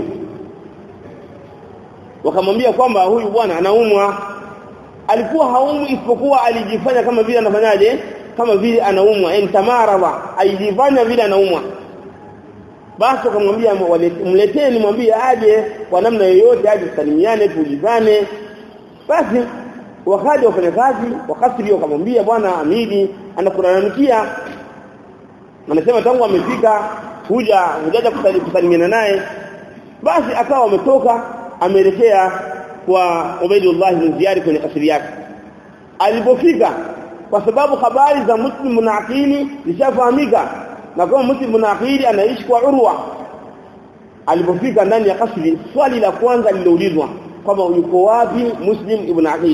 Wakamwambia kwamba huyu bwana anaumwa. Alikuwa haumwi, isipokuwa alijifanya kama vile anafanyaje, kama vile anaumwa, tamaraba, alijifanya vile anaumwa. Basi akamwambia mleteni, mwambie aje kwa namna yoyote, aje tusalimiane, tuulizane. Basi wakaja wafanyakazi wakasiri, wakamwambia bwana amiri anakulalamikia, anasema tangu amefika hujaja kusalimiana naye. Basi akawa ametoka ameelekea kwa Ubaydullah ibn Ziyad kwenye kasri yake. Alipofika, kwa sababu habari za Muslim ibn Aqil zishafahamika na kwa Muslim ibn Aqil anaishi kwa Urwa, alipofika ndani ya kasri, swali la kwanza lililoulizwa kwamba yuko wapi Muslim ibn Aqil.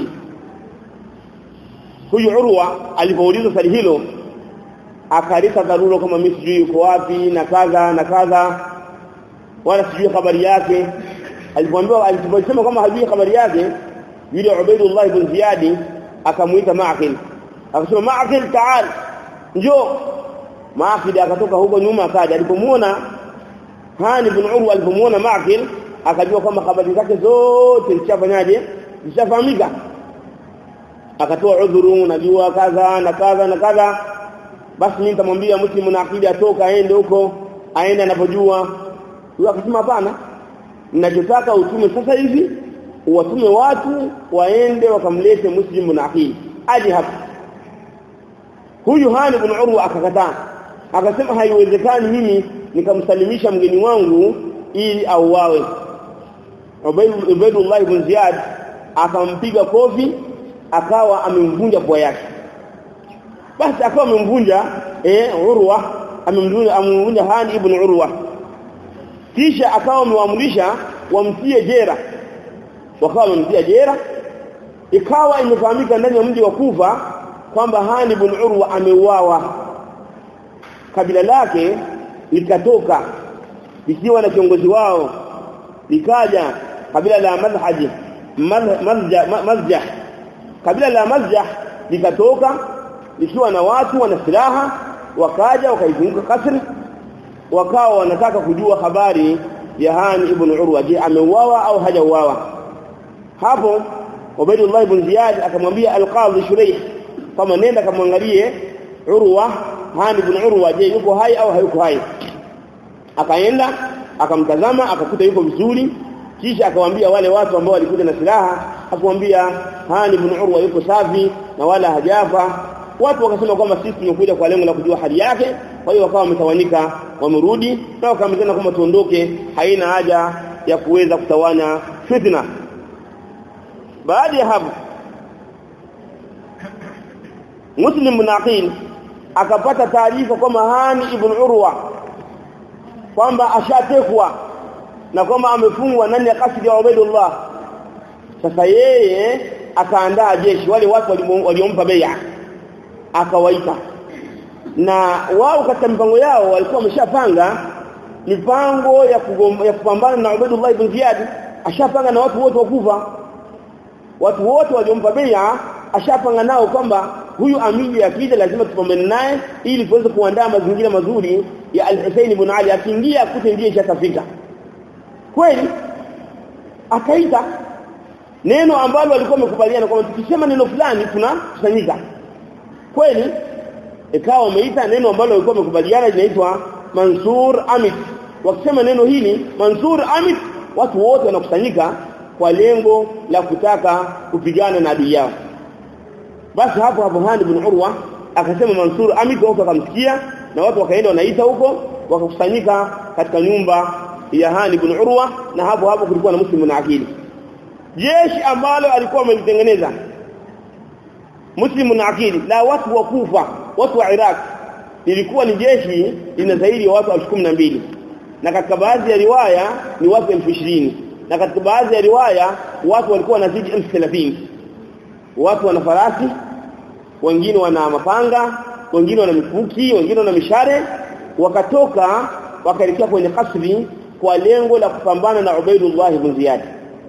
Huyu Urwa alipoulizwa swali hilo akaleta dharura kama mimi sijui yuko wapi na kaza na kaza, wala sijui habari yake. Aliposema kama hajui habari yake, yule Ubaydullah ibn Ziyad akamuita Ma'qil, akasema Ma'qil taal, njoo. Ma'qil akatoka huko nyuma akaja. Alipomuona Hani ibn Urwa, alipomuona Ma'qil akajua kwamba habari zake zote zishafanyaje, zishafahamika. Akatoa udhuru, najua kadha na kadha na kadha, basi mimi nitamwambia Muslim na akili atoka aende huko, aende anapojua. Huyo akasema hapana, ninachotaka utume sasa hivi watume watu waende wakamlete Muslim na akili aje hapa. Huyu Hani ibn Urwa akakataa, akasema haiwezekani mimi nikamsalimisha mgeni wangu ili auawe. Ubaydullah ibn Ziyad akampiga kofi, akawa amemvunja pua yake. Basi akawa amemvunja Urwa, amemvunja Hani ibn Urwa. Kisha akawa amewaamrisha wamtie jera, wakawa wamemtia jera. Ikawa imefahamika ndani ya mji wa Kufa kwamba Hani ibn Urwa ameuawa. Kabila lake likatoka likiwa na kiongozi wao, likaja kabila la Mazjah. Kabila la Mazjah likatoka likiwa na watu wana silaha, wakaja wakaizunguka kasri, wakawa wanataka kujua habari ya Hani ibn Urwa, je ameuawa au hajauawa. Hapo Ubaydullah ibn Ziyad akamwambia al-Qadhi Shuraih kama nenda kamwangalie Urwa, Hani ibn Urwa, je yuko hai au hayuko hai. Akaenda akamtazama, akakuta yuko vizuri. Kisha akamwambia wale watu ambao walikuja na silaha, akamwambia Hani ibn Urwa yuko safi na wala hajafa. Watu wakasema kwamba sisi tumekuja kwa lengo la kujua hali yake, kwa hiyo wakawa wametawanyika, wamerudi na wakaambiana kwamba tuondoke, haina haja ya kuweza kutawanya fitna. Baada ya hapo Muslim bin Aqil akapata taarifa kwamba Hani ibn Urwa kwamba ashatekwa na kwamba amefungwa ndani ya kasri ya Ubaydullah. Sasa yeye akaandaa jeshi, wale watu waliompa bai'a akawaita, na wao katika mipango yao walikuwa wameshapanga mipango ya kupambana na Ubaydullah ibn Ziyad. Ashapanga na watu wote wa Kufa, watu wote waliompa bai'a ashapanga nao kwamba huyu amiri akija lazima tupambane naye ili tuweze kuandaa mazingira mazuri ya Al-Husayn ibn Ali, akiingia akute ndiye ishafika. Kweli akaita neno ambalo walikuwa wamekubaliana kwamba tukisema neno fulani tunakusanyika. Kweli ikawa wameita neno ambalo walikuwa wamekubaliana, linaitwa Mansur Amit. Wakisema neno hili Mansur Amit, watu wote wanakusanyika kwa lengo la kutaka kupigana na adui yao. Basi hapo Hani ibn Urwa akasema Mansur Amit, watu wakamsikia na watu wakaenda wanaita huko, wakakusanyika katika nyumba ya Hani ibn Urwa, na hapo kulikuwa na Muslim bin Aqil. Jeshi ambalo alikuwa amelitengeneza Muslim bin Aqil la watu wa Kufa, watu wa Iraq, ilikuwa ni jeshi lina zaidi ya watu 12,000, na katika baadhi ya riwaya ni watu 20,000, na katika baadhi ya riwaya watu walikuwa wanazidi 30,000. Watu wana farasi, wengine wana mapanga, wengine wana mikuki, wengine wana mishare. Wakatoka wakaelekea kwenye kasri kwa lengo la kupambana na Ubaydullah ibn Ziyad.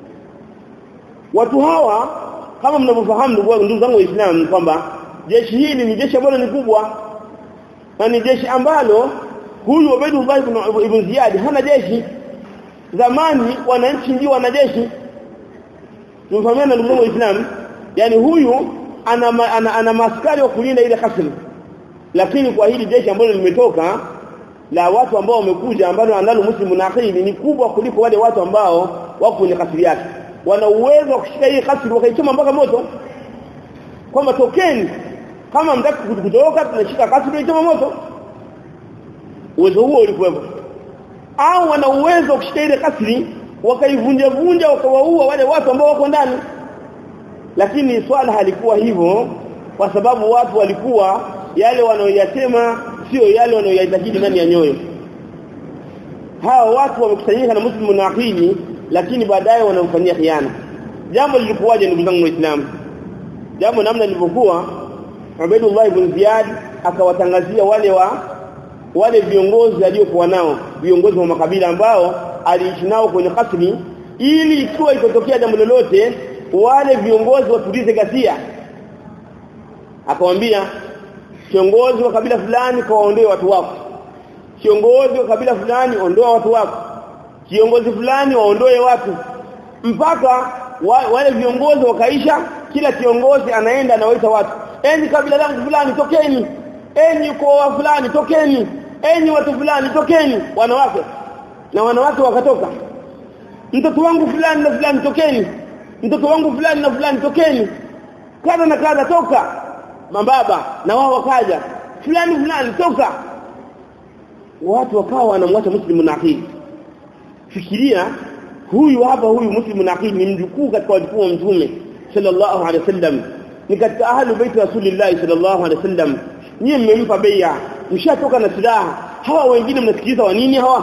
Watu hawa kama mnavyofahamu ndugu zangu Waislamu kwamba jeshi hili ni jeshi ambalo ni kubwa, na ni jeshi ambalo huyu Ubaydullah ibn Ziyad hana jeshi. Zamani wananchi ndio wana jeshi, tunafahamana ndugu zangu Waislamu. Yani huyu ana maskari wa kulinda ile kasri, lakini kwa hili jeshi ambalo limetoka la watu ambao wamekuja ambao analo Muslim bin Aqil ni kubwa kuliko wale watu ambao wako kwenye kasri yake. Wana uwezo wa kushika hii kasri wakaichoma mpaka moto, kwamba tokeni, kama mtaki kutoka tunashika kasri tunaichoma moto. Uwezo huo ulikuwepo. Au wana uwezo wa kushika ile kasri wakaivunja wakawaua wale watu ambao wako ndani. Lakini swala halikuwa hivyo, kwa sababu watu walikuwa yale wanaoyasema sio yale wanaoyaitakidi ndani ya nyoyo. Hawa watu wamekusanyika na Muslim bin Aqil, lakini baadaye wanamfanyia khiana. Jambo lilikuwaje ndugu zangu Waislamu? Jambo namna lilivyokuwa, Ubaydullah ibn Ziyad akawatangazia wale viongozi aliokuwa nao, viongozi wa makabila ambao aliishi nao kwenye kasri, ili ikiwa ikotokea jambo lolote wale viongozi watulize ghasia. Akamwambia kiongozi wa kabila fulani kawaondoe watu wako, kiongozi wa kabila fulani ondoa watu wako, kiongozi fulani waondoe watu mpaka wale viongozi wakaisha. Kila kiongozi anaenda anawaita watu, enyi kabila langu fulani tokeni, enyi kwa fulani tokeni, enyi watu fulani tokeni, wanawake na wanawake wakatoka. Mtoto wangu fulani na fulani tokeni, mtoto wangu fulani na fulani tokeni, kadha na kadha toka. Mababa na wao wakaja, fulani fulani toka. Watu wakawa wanamwacha Muslim Naqil. Fikiria, huyu hapa, huyu Muslim Naqil ni mjukuu katika wajukuu wa Mtume sallallahu alaihi wasallam, ni katika ahlu bait Rasulillah sallallahu alaihi wasallam. Nyinyi mmempa bai'a, mshatoka na silaha. Hawa wengine mnasikiliza wa nini hawa?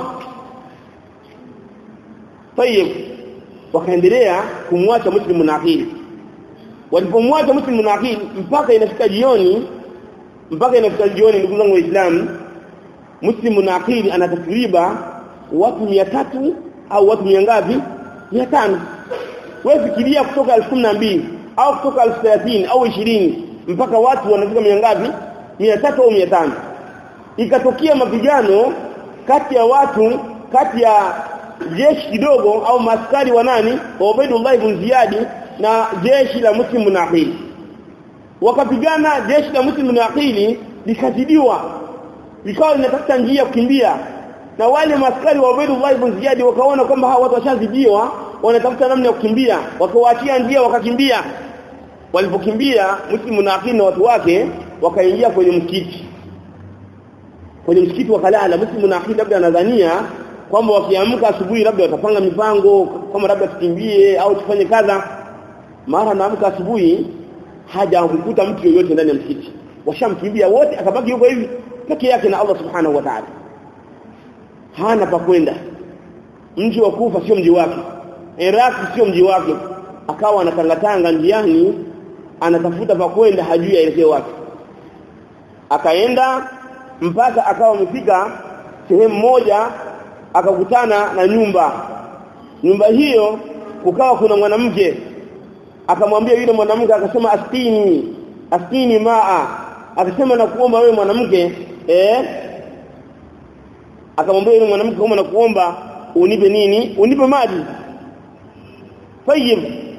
Tayeb, wakaendelea kumwacha Muslim Naqil. Walipomwacha Muslim Naqil mpaka inafika jioni, ndugu zangu Waislamu, Muslim Naqil ana takriban watu 300 au watu ngapi? 500. Wewe fikiria kutoka 12,000 au kutoka 30,000 au 20 mpaka watu wanafika ngapi? 300 au 500. Ikatokea mapigano kati ya watu, kati ya jeshi kidogo au maskari wa nani, wa Ubaydullah ibn Ziyad na jeshi la Muslim Naqil. Wakapigana, jeshi la Muslim Naqil likazidiwa, likawa linatafuta njia kukimbia, na wale maskari wa Ubaydullah ibn Ziyad wakaona kwamba hawa watu washazidiwa, wanatafuta namna ya kukimbia, wakawaachia njia wakakimbia. Walipokimbia, Muslim Naqil na watu wake wakaingia kwenye msikiti. Wakalala. Muslim Naqil labda anadhania kwamba wakiamka asubuhi labda watapanga mipango kama labda tukimbie au tufanye kadha. Mara naamka asubuhi haja kukuta mtu yoyote ndani ya msikiti, washamkimbia wote, akabaki yuko hivi peke yake na Allah subhanahu wa ta'ala. Hana pa kwenda. Mji wa Kufa sio mji wake, Iraq sio mji wake. Akawa anatangatanga njiani, anatafuta pa kwenda, hajui aelekee wapi. Akaenda mpaka akawa amefika sehemu moja, akakutana na nyumba hiyo kukawa kuna mwanamke. Akamwambia yule mwanamke, akasema astini maa, akasema na kuomba wewe mwanamke, akamwambia yule mwanamke, kama na kuomba unipe nini? Unipe maji. Tayeb,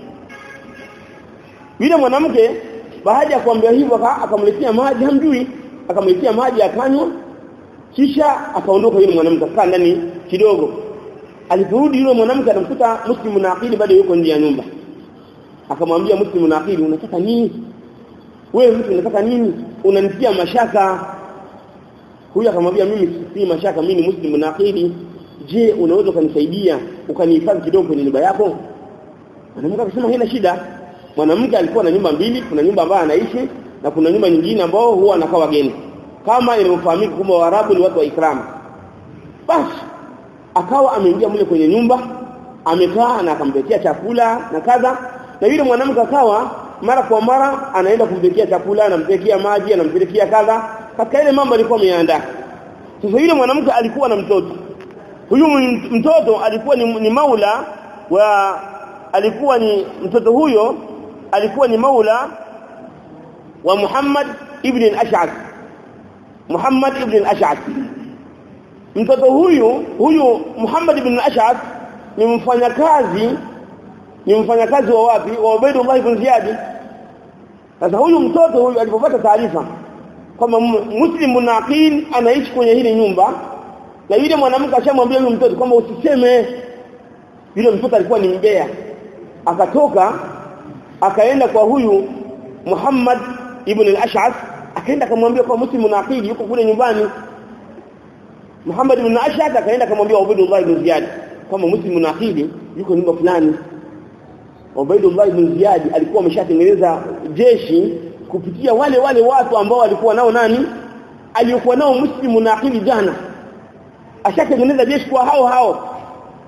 yule mwanamke baada ya kuambia hivyo akamletea maji, hamjui, akamletea maji akanywa, kisha akaondoka. Yule mwanamke akaa ndani kidogo. Aliporudi yule mwanamke anamkuta Muslim Naqil bado yuko ndani ya nyumba. Akamwambia Muslim Naqil, unataka nini? Wewe mtu unataka nini? Unanitia mashaka. Huyu akamwambia, mimi si mashaka, mimi ni Muslim Naqil. Je, unaweza kunisaidia ukanihifadhi kidogo kwenye nyumba yako? Mwanamke akasema haina shida. Mwanamke alikuwa na nyumba mbili, kuna nyumba ambayo anaishi na kuna nyumba nyingine ambayo huwa anakaa wageni. Kama ilivyofahamika kwamba Waarabu ni watu wa ikram. Basi akawa ameingia mle kwenye nyumba, amekaa na akampikia chakula na kadha. Na yule mwanamke akawa mara kwa mara anaenda kumpikia chakula, anampikia maji, anampelekea kadha. Katika ile mambo alikuwa ameandaa. Sasa yule mwanamke alikuwa na mtoto. Huyu mtoto alikuwa ni maula wa alikuwa ni mtoto huyo alikuwa ni maula wa Muhammad ibn al-Ash'ath. Mtoto huyu Muhammad ibn al-Ash'ath ni mfanyakazi wa wapi? Wa Ubaydullah ibn Ziyad. Sasa huyu mtoto huyu alipopata taarifa kwamba Muslim Naqil anaishi kwenye hili nyumba, na yule mwanamke ashamwambia yule mtoto kwamba usiseme. Yule mtoto alikuwa ni mbea, akatoka akaenda kwa huyu Muhammad ibn al-Ash'ath, akaenda akamwambia kwa Muslim Naqil yuko kule nyumbani. Muhammad ibn al-Ash'ath akaenda akamwambia Ubaydullah ibn Ziyad kama Muslim Naqil yuko nyumba fulani. Ubaydullah ibn Ziyad alikuwa ameshatengeneza jeshi kupitia wale watu ambao walikuwa nao nani? Alikuwa nao Muslim Naqil jana. Ashatengeneza jeshi kwa hao.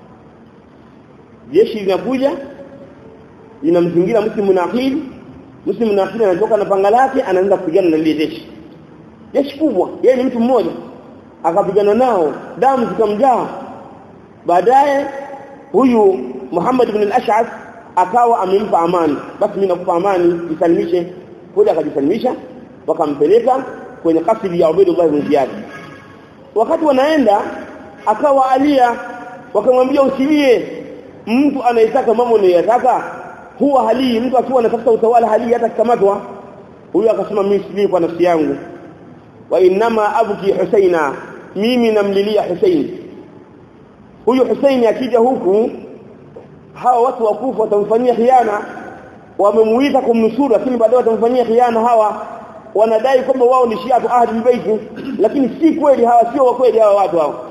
Jeshi linakuja linamzingira Muslim Naqil. Muslim Naqil anatoka na panga lake, anaanza kupigana na lile jeshi kubwa. Yeye ni mtu mmoja, akapigana nao, damu zikamjaa. Baadaye huyu Muhammad ibn al-Ash'ath akawa amempa amani, basi mimi nakupa amani, jisalimishe. Kuja akajisalimisha, wakampeleka kwenye kasri ya Ubaydullah ibn Ziyad. Wakati wanaenda akawa alia, wakamwambia usilie, mtu anayetaka mambo anayotaka huwa hali, mtu akiwa anatafuta utawala hali hata kikamatwa. Huyo akasema mimi silii kwa nafsi yangu, wa inma abki Husaina, mimi namlilia Husain. Huyo Husain akija huku hawa watu wa Kufa watamfanyia khiana, wamemuita kumnusuru lakini baadaye watamfanyia khiana. Hawa wanadai kwamba wao ni Shia Ahlul Bait, lakini si kweli, hawa sio wa kweli hawa watu hao.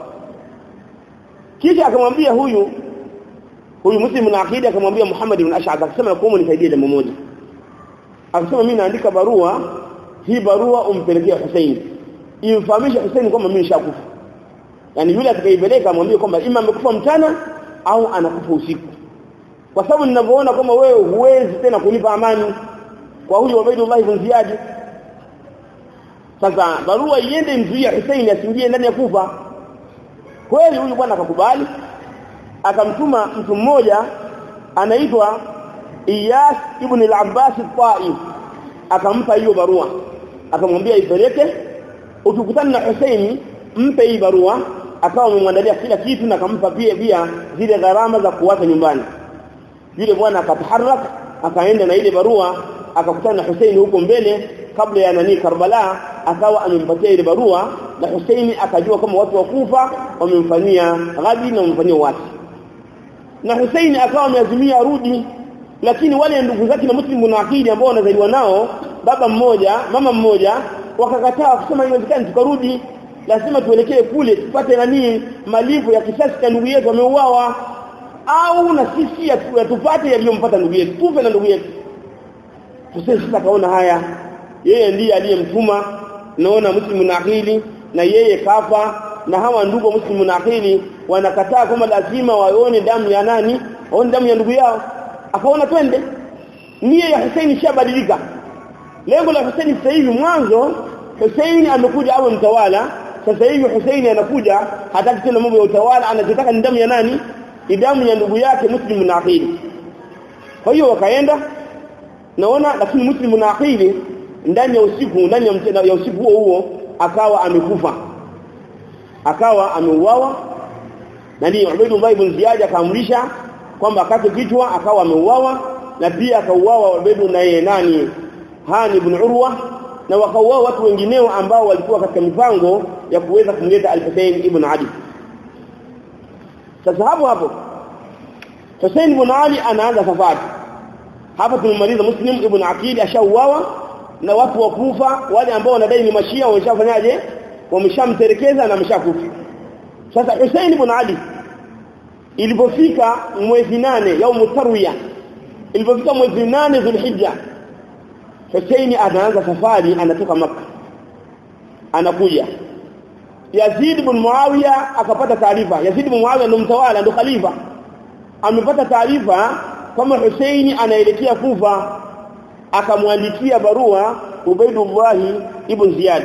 Kisha akamwambia huyu Muslim na Aqida, akamwambia Muhammad ibn Ash'ath, akasema kwa nisaidie jambo moja. Akasema mimi naandika barua, hii barua umpelekee Hussein, imfahamishe Hussein kwamba mimi nishakufa. Yani yule atakayepeleka amwambie kwamba ima amekufa mchana au anakufa usiku, kwa sababu ninavyoona kama wewe huwezi tena kunipa amani kwa huyu Ubaydullah ibn Ziyad. Sasa barua iende mzuia Hussein asiingie ndani ya Kufa. Kweli huyu bwana akakubali, akamtuma mtu mmoja anaitwa Iyas ibn al-Abbas al-Ta'i, akampa hiyo barua, akamwambia ipeleke, ukikutana na Hussein mpe hii barua. Akawa amemwandalia kila kitu na akampa pia zile gharama za kuwata nyumbani. Yule bwana akataharaka, akaenda na ile barua, akakutana na Hussein huko mbele kabla ya Karbala, akawa amempatia ile barua, na Hussein akajua kama watu wa Kufa wamemfanyia ghadhi na wamemfanyia wasi, na Hussein akawa ameazimia arudi. Lakini wale ndugu zake na Muslim na Aqida ambao wanazaliwa nao baba mmoja mama mmoja wakakataa, kusema inawezekana tukarudi, lazima tuelekee kule tupate malipo ya kisasi cha ndugu yetu ameuawa, au na sisi tupate yaliyompata ndugu yetu, tufe na ndugu yetu. Hussein sasa kaona haya, yeye ndiye aliyemtuma, naona Muslim na Aqili na yeye kafa, na hawa ndugu Muslim na Aqili wanakataa kwamba lazima waone damu ya nani, waone damu ya ndugu yao. Akaona twende, nia ya Hussein shabadilika. Lengo la Hussein sasa hivi, mwanzo Hussein amekuja awe mtawala, sasa hivi Hussein anakuja hataki tena mambo ya utawala, anataka ni damu ya nani? Ni damu ya ndugu yake Muslim na Aqili. Kwa hiyo wakaenda, naona lakini Muslim na Aqili ndani ya usiku, ndani ya mchana ya usiku huo akawa amekufa, akawa ameuawa. Na ndio Ubaydullah ibn Ziyad akaamrisha kwamba akate kichwa, akawa ameuawa. Na pia akauawa Ubayd na yeye Hani ibn Urwa, na wakauawa watu wengineo ambao walikuwa katika mipango ya kuweza kumleta Al-Husayn ibn Ali. Sasa hapo Husayn ibn Ali anaanza safari. Hapa tumemaliza Muslim ibn Aqil ashauawa, na watu wa Kufa wale ambao wanadai ni Mashia wameshafanyaje? Wameshamterekeza na ameshakufa. Sasa Husayn ibn Ali ilipofika mwezi 8 yaum tarwiya, ilipofika mwezi 8 Dhulhijja, Husayn anaanza safari, anatoka Makkah anakuja. Yazid ibn Muawiya akapata taarifa. Yazid ibn Muawiya ndo mtawala, ndo khalifa, amepata taarifa kama Husayn anaelekea Kufa. Akamwandikia barua Ubaydullah ibn Ziyad,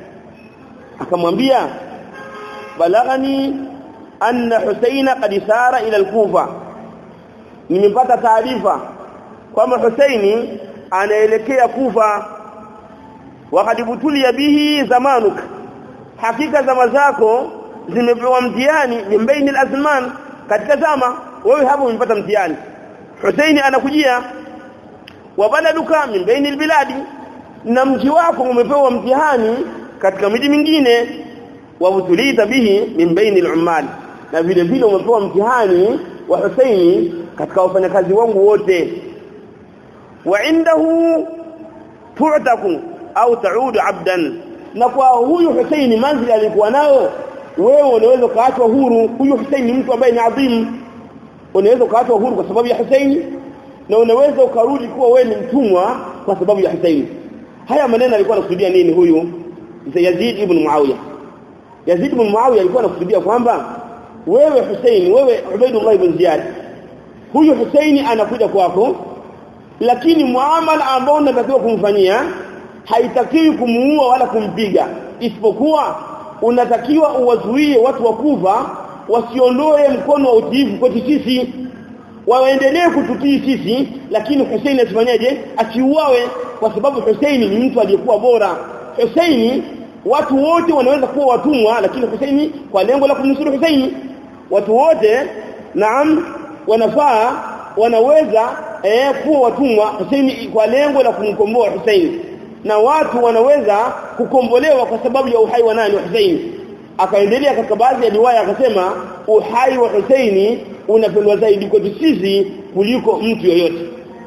akamwambia balagani anna Husayn qad sara ila al-Kufa, nimepata taarifa kwamba Husayn anaelekea Kufa. Waqad butulia bihi zamanuk, hakika zama zako zimepewa mtihani. Min baini al-azman, katika zama wewe hapo umepata mtihani. Husayn anakujia. Wa baladuka min baini al-biladi, na mji wako umepewa mtihani katika miji mingine. Wa butulita bihi min baini al-ummal, na vile vile umepewa mtihani wa Husayn katika wafanyakazi wangu wote. Wa indahu tu'taku au ta'udu 'abdan, na kwa huyu Husayn manzili alikuwa nao wewe unaweza kuachwa huru. Huyu Husayn ni mtu ambaye ni adhim, unaweza kuachwa huru kwa sababu ya Husayn, na unaweza ukarudi kuwa wewe ni mtumwa kwa sababu ya Husayn. Haya maneno alikuwa anakusudia nini huyu Yazid ibn Muawiya? Yazid ibn Muawiya alikuwa anakusudia kwamba wewe Husayn, wewe Ubaydullah ibn Ziyad, huyu Husayn anakuja kwako, lakini muamala ambao unatakiwa kumfanyia haitakiwi kumuua wala kumpiga, isipokuwa unatakiwa uwazuie watu wa Kufa wasiondoe mkono wa utiifu kwetu sisi, waendelee kututii sisi, lakini Husayn asifanyaje? Asiuawe, kwa sababu Husayn ni mtu aliyekuwa bora. Husayn watu wote wanaweza kuwa watumwa, lakini Husayn kwa lengo la kumnusuru Husayn. watu wote naam wanaweza kuwa watumwa Hussein kwa lengo la kumkomboa Hussein, na watu wanaweza kukombolewa kwa sababu ya uhai wa nani? Hussein. Akaendelea katika baadhi ya riwaya akasema uhai wa Hussein unapendwa zaidi kwa sisi kuliko mtu yoyote.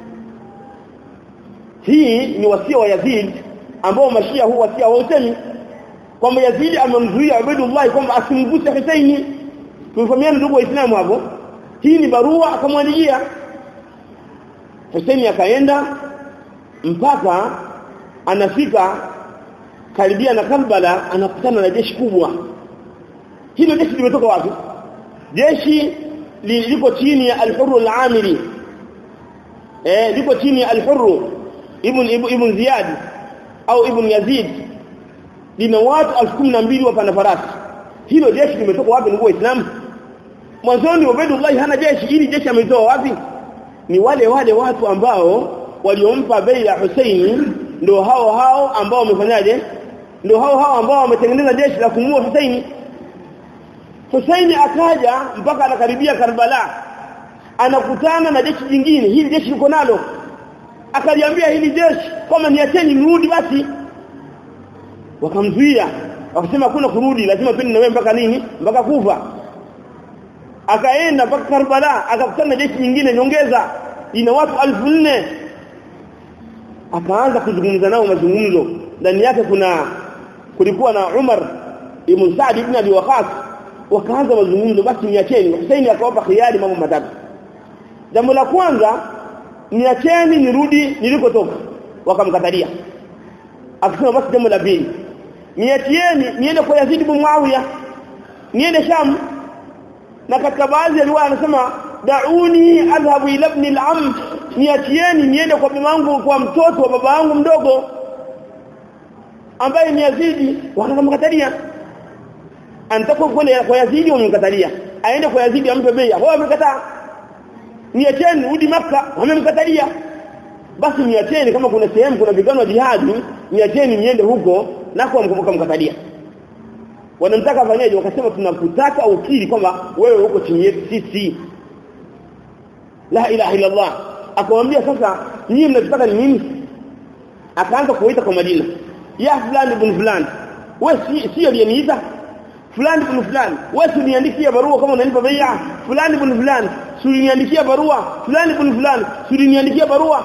Hii ni wasia wa Yazid ambao mashia huwa wasia wa usemi kwamba Yazid amemzuia Ubaydullah kwamba asimguse Hussein. Tumefahamiana ndugu waislamu hapo. Hii ni barua akamwandikia Hussein, akaenda mpaka anafika karibia na Karbala, anakutana na jeshi kubwa. Hilo jeshi limetoka wapi? Jeshi liko chini ya Al-Hurr Al-Amiri, liko chini ya Al-Hurr ibn Ziyad au ibn Yazid, lina watu 12,000 wapanda farasi. Hilo jeshi limetoka wapi ndugu waislamu? Mwanzoni Ubaydullah hana jeshi, ili jeshi ametoa wapi? Ni wale watu ambao waliompa bei ya Hussein, ndio hao ambao wamefanyaje? Ndio hao ambao wametengeneza jeshi la kumuua Hussein. Hussein akaja mpaka anakaribia Karbala, anakutana na jeshi jingine. Hili jeshi liko nalo, akaliambia hili jeshi kama niacheni nirudi basi. Wakamzuia, wakasema kuna kurudi, lazima twende na wewe mpaka nini? Mpaka Kufa. Akaenda mpaka Karbala, akakutana na jeshi nyingine nyongeza, ina watu 4,000. Akaanza kuzungumza nao mazungumzo. Ndani yake kulikuwa na Umar ibn Saad ibn Abi Waqqas. Wakaanza mazungumzo, basi niacheni. Hussein akawapa khiari mambo matatu. Jambo la kwanza, niacheni nirudi nilikotoka. Wakamkatalia. Akasema basi jambo la pili, niachieni niende kwa Yazid ibn Muawiya, niende Sham. Na katika baadhi ya riwaya anasema dauni adhhabu ila ibn al-am, niachieni niende kwa babangu, kwa mtoto wa baba yangu mdogo ambaye ni Yazidi. Wakamkatalia. Anataka kwenda kwa Yazidi, wamemkatalia. Aende kwa Yazidi ampe bei, wao wamekataa. Niacheni rudi Makka, wamemkatalia. Basi niacheni, kama kuna sehemu kuna vipigano vya jihad, niacheni niende huko, nako wamkatalia. Wanamtaka afanyaje? Wakasema tunakutaka ukiri kwamba wewe uko chini yetu sisi, la ilaha illa Allah. Akamwambia sasa nyinyi mnataka ni nini? Akaanza kuita kwa majina, ya fulani ibn fulani, wewe sio aliyeniita fulani ibn fulani, wewe uniandikia barua kama unanipa bai'a. Fulani ibn fulani, uniandikia barua. Fulani ibn fulani, uniandikia barua.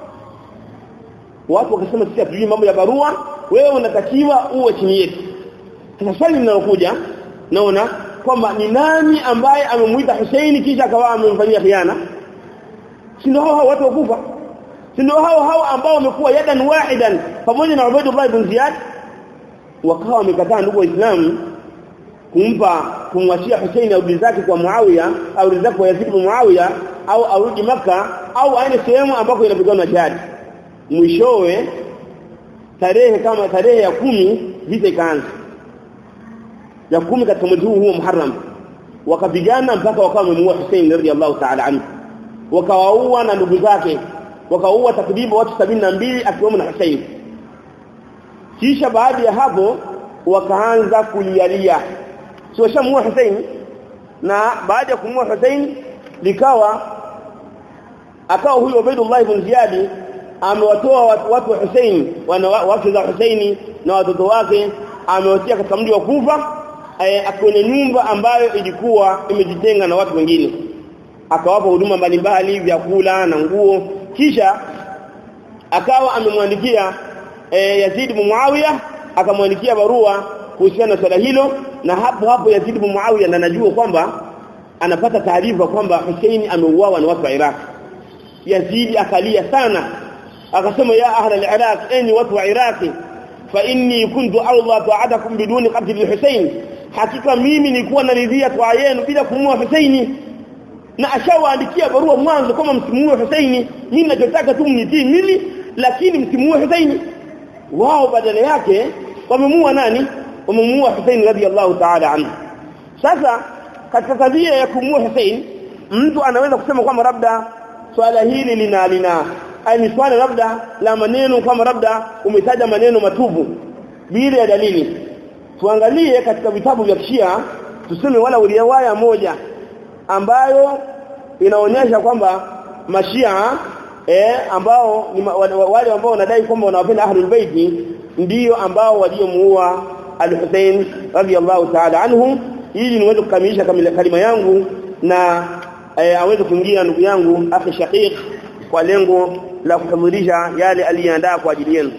Watu wakasema sisi hatujui mambo ya barua, wewe unatakiwa uwe chini yetu. Sasa swali linalokuja, naona kwamba ni nani ambaye amemuita Hussein kisha akawa amemfanyia khiana? Si ndio hao watu wakufa? Si ndio hao ambao wamekuwa yadan wahidan pamoja na Ubaydullah ibn Ziyad? Wakawa wamekataa ndugu waislamu kumwachia Hussein au zake kwa Muawiya au zake kwa Yazid ibn Muawiya au arudi Makka au aende sehemu ambako inapigana jihad. Mwishowe tarehe ya 10 vita ikaanza. Ya 10 katika mwezi huu Muharram, wakapigana mpaka wakawa wamemuua Hussein radhiyallahu ta'ala anhu. Wakawaua na ndugu zake, wakaua takriban watu 72 akiwemo na Hussein. Kisha baada ya hapo wakaanza kulialia, sio shamuua Hussein. Na baada ya kumuua Hussein akawa huyo Ubaydullah ibn Ziyad amewatoa watu wa Hussein, wake za Hussein na watoto wake, amewatia katika mji wa Kufa, kwenye nyumba ambayo ilikuwa imejitenga na watu wengine. Akawapa huduma mbalimbali, vyakula na nguo. Kisha akawa amemwandikia Yazid ibn Muawiya, akamwandikia barua kuhusiana na swala hilo. Na hapo Yazid ibn Muawiya anajua kwamba anapata taarifa kwamba Hussein ameuawa na watu wa Iraq. Yazid akalia sana, akasema ya ahla al-Iraq, enyi watu wa Iraq, fa inni kuntu Allah ta'adakum biduni qatl Hussein, hakika mimi nilikuwa naridhia toa yenu bila kumuua Hussein. Na ashawaandikia barua mwanzo kama msimuue Hussein, mimi nachotaka tu mnitii mimi, lakini msimuue Hussein. Wao badala yake wamemuua nani? Wamemuua Hussein radhiyallahu ta'ala anhu. Sasa katika kadhia ya kumuua Hussein, mtu anaweza kusema kwamba labda swala hili lina ni swala labda la maneno, kama labda umetaja maneno matupu bila ya dalili. Tuangalie katika vitabu vya Shia, tuseme wala riwaya moja ambayo inaonyesha kwamba Mashia ambao ni wale ambao wanadai kwamba wanawapenda Ahlul Bait ndio ambao waliomuua Al-Hussein radhiyallahu ta'ala anhu, ili niweze kukamilisha kalima yangu na aweze kuingia ndugu yangu akhi Shaqiq kwa lengo la kukamilisha yale aliyoandaa kwa ajili yenu.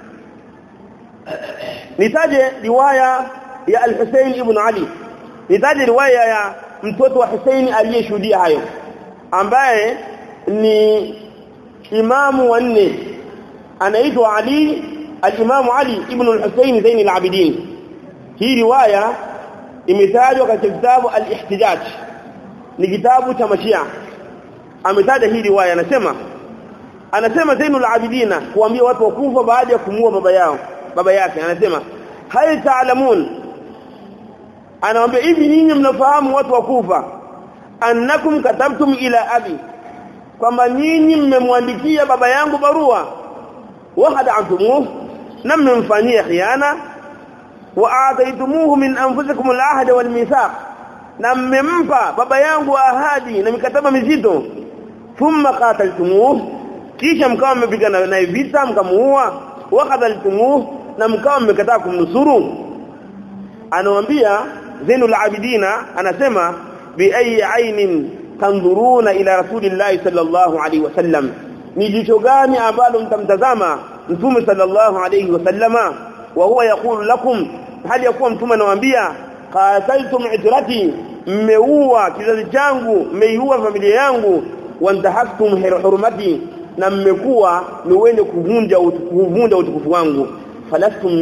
Nitaje riwaya ya Al-Hussein ibn Ali, nitaje riwaya ya mtoto wa Hussein aliyeshuhudia hayo, ambaye ni imamu wa nne, anaitwa Ali al-Imam Ali ibn al-Hussein Zain al-Abidin. Hii riwaya imetajwa katika kitabu al-Ihtijaj, ni kitabu cha Mashia. Ametaja hii riwaya, anasema Zain al-Abidin kuambia watu wa Kufa baada ya kumuua baba yake, anasema hal ta'lamun, anawaambia hivi nyinyi mnafahamu watu wa Kufa, annakum katabtum ila abi, kwamba nyinyi mmemwandikia baba yangu barua, wa hada'tumuhu, na mmemfanyia khiana, wa a'taytumuhu min anfusikum al-ahd wal mithaq, na mmempa baba yangu ahadi na mikataba mizito, thumma qataltumuhu, kisha mkawa mmepigana naye vita mkamuua, wa qadaltumuhu, na mkawa mmekataa kumnusuru. Anawaambia Zainul Abidina, anasema bi ayi ainin tanzuruna ila rasulillahi sallallahu alayhi wasallam, ni jicho gani ambalo mtamtazama mtume sallallahu alayhi wasallama, wa huwa yaqulu lakum, hali yakuwa mtume anawaambia qataltum itrati, mmeua kizazi changu, mmeiua familia yangu, wa ndahaktum hurmati, na mmekuwa ni wenye kuvunja utukufu wangu, falastum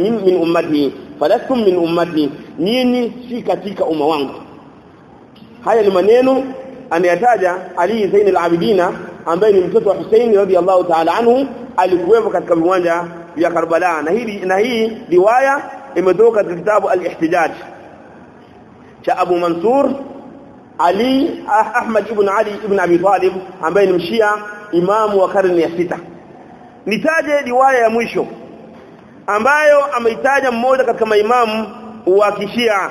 min ummati, nyinyi si katika umma wangu. Haya ni maneno anayataja Ali Zain al-Abidina, ambaye ni mtoto wa Hussein radhiyallahu ta'ala anhu, alikuwepo katika viwanja vya Karbala. Na hii riwaya imetoka katika kitabu al-Ihtijaj cha Abu Mansur Ali Ahmad ibn Ali ibn Abi Talib, ambaye ni mshia imamu wa karne ya 6. Nitaje riwaya ya mwisho ambayo ameitaja mmoja katika maimamu wa Kishia,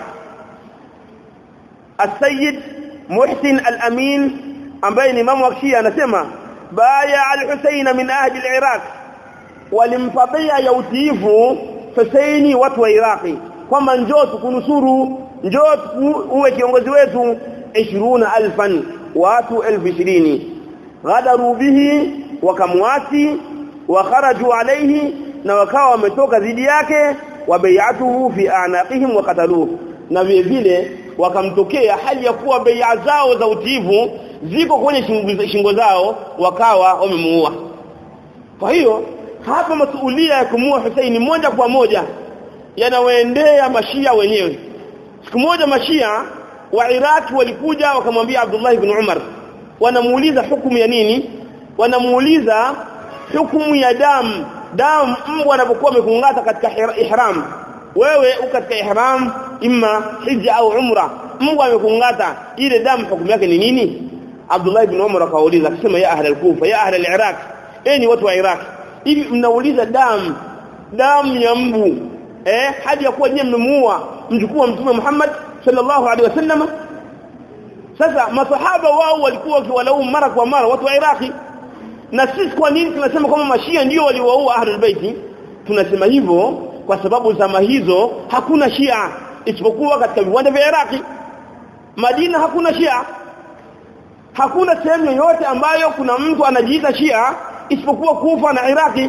As-Sayyid Muhsin al-Amin, ambaye ni imamu wa Kishia, anasema baya al-Husayn min ahli al-Iraq, walimpatia ya utiifu Husaini watu wa Iraqi, kwamba njoo tukunusuru, njoo uwe kiongozi wetu, 20,000 watu 20,000. Ghadaru bihi, wakamwasi, wa kharaju alayhi, na wakawa wametoka dhidi yake, wa bai'atuhu fi a'naqihim wa qataluhu, na vile vile wakamtokea hali ya kuwa bai'a zao za utiifu ziko kwenye shingo zao, wakawa wamemuua. Kwa hiyo hapa masuhulia ya kumuua Hussein moja kwa moja yanawaendea Mashia wenyewe. Siku moja Mashia wa Iraq walikuja wakamwambia Abdullah ibn Umar, wanamuuliza hukumu ya nini? Wanamuuliza hukumu ya damu mbwa anapokuwa amekungata katika ihram. Wewe uko katika ihram, imma hija au umra, mbwa amekungata, ile damu hukumu yake ni nini? Abdullah ibn Umar akauliza, akasema ya ahli al-Kufa, ya ahli al-Iraq, ni watu wa Iraq, hivi mnauliza damu ya mbu hadi ya kuwa nyinyi mmemuua mjukuu wa Mtume Muhammad sallallahu alaihi wasallam? Sasa masahaba wao walikuwa wakiwalaumu mara kwa mara watu wa Iraqi, na sisi kwa nini tunasema kwamba Mashia ndio waliwaua Ahlul Bait? Tunasema hivyo kwa sababu zama hizo hakuna Shia isipokuwa katika viwanja vya Iraqi. Madina hakuna Shia, hakuna sehemu yoyote ambayo kuna mtu anajiita Shia isipokuwa Kufa na Iraqi.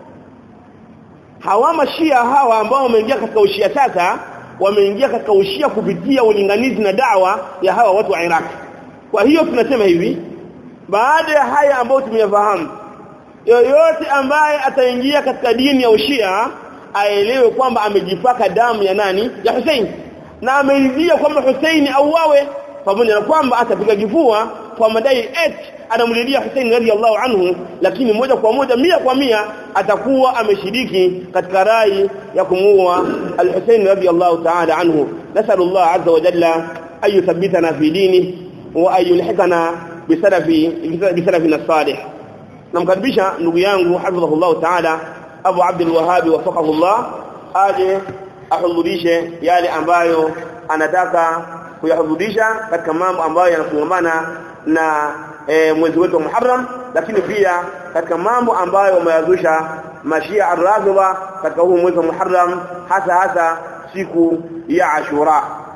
Hawa Mashia hawa ambao wameingia katika ushia sasa, wameingia katika ushia kupitia ulinganizi na dawa ya hawa watu wa Iraq. Kwa hiyo tunasema hivi, baada ya haya ambayo tumeyafahamu, yoyote ambaye ataingia katika dini ya ushia aelewe kwamba amejipaka damu ya nani? Ya Hussein, na ameridhia kwamba Hussein auawe, pamoja na kwamba atapiga kifua kwa madai anamlilia Hussein radhiyallahu anhu, lakini moja kwa moja 100% atakuwa ameshiriki katika rai ya kumuua al-Hussein radhiyallahu ta'ala anhu. Nasallallahu azza wa jalla an yuthabbitana fi dini wa an yulhiqana bisarafina salih. Namkaribisha ndugu yangu hafidhahullah ta'ala Abu Abdul Wahhab wafaqahullah aje ahudhurishe yale ambayo anataka kuyahudhurisha katika mambo ambayo yanafungamana na mwezi wetu wa Muharram, lakini pia katika mambo ambayo wameyazusha Mashia ar-Rafidha katika huu mwezi wa Muharram, hasa siku ya Ashura.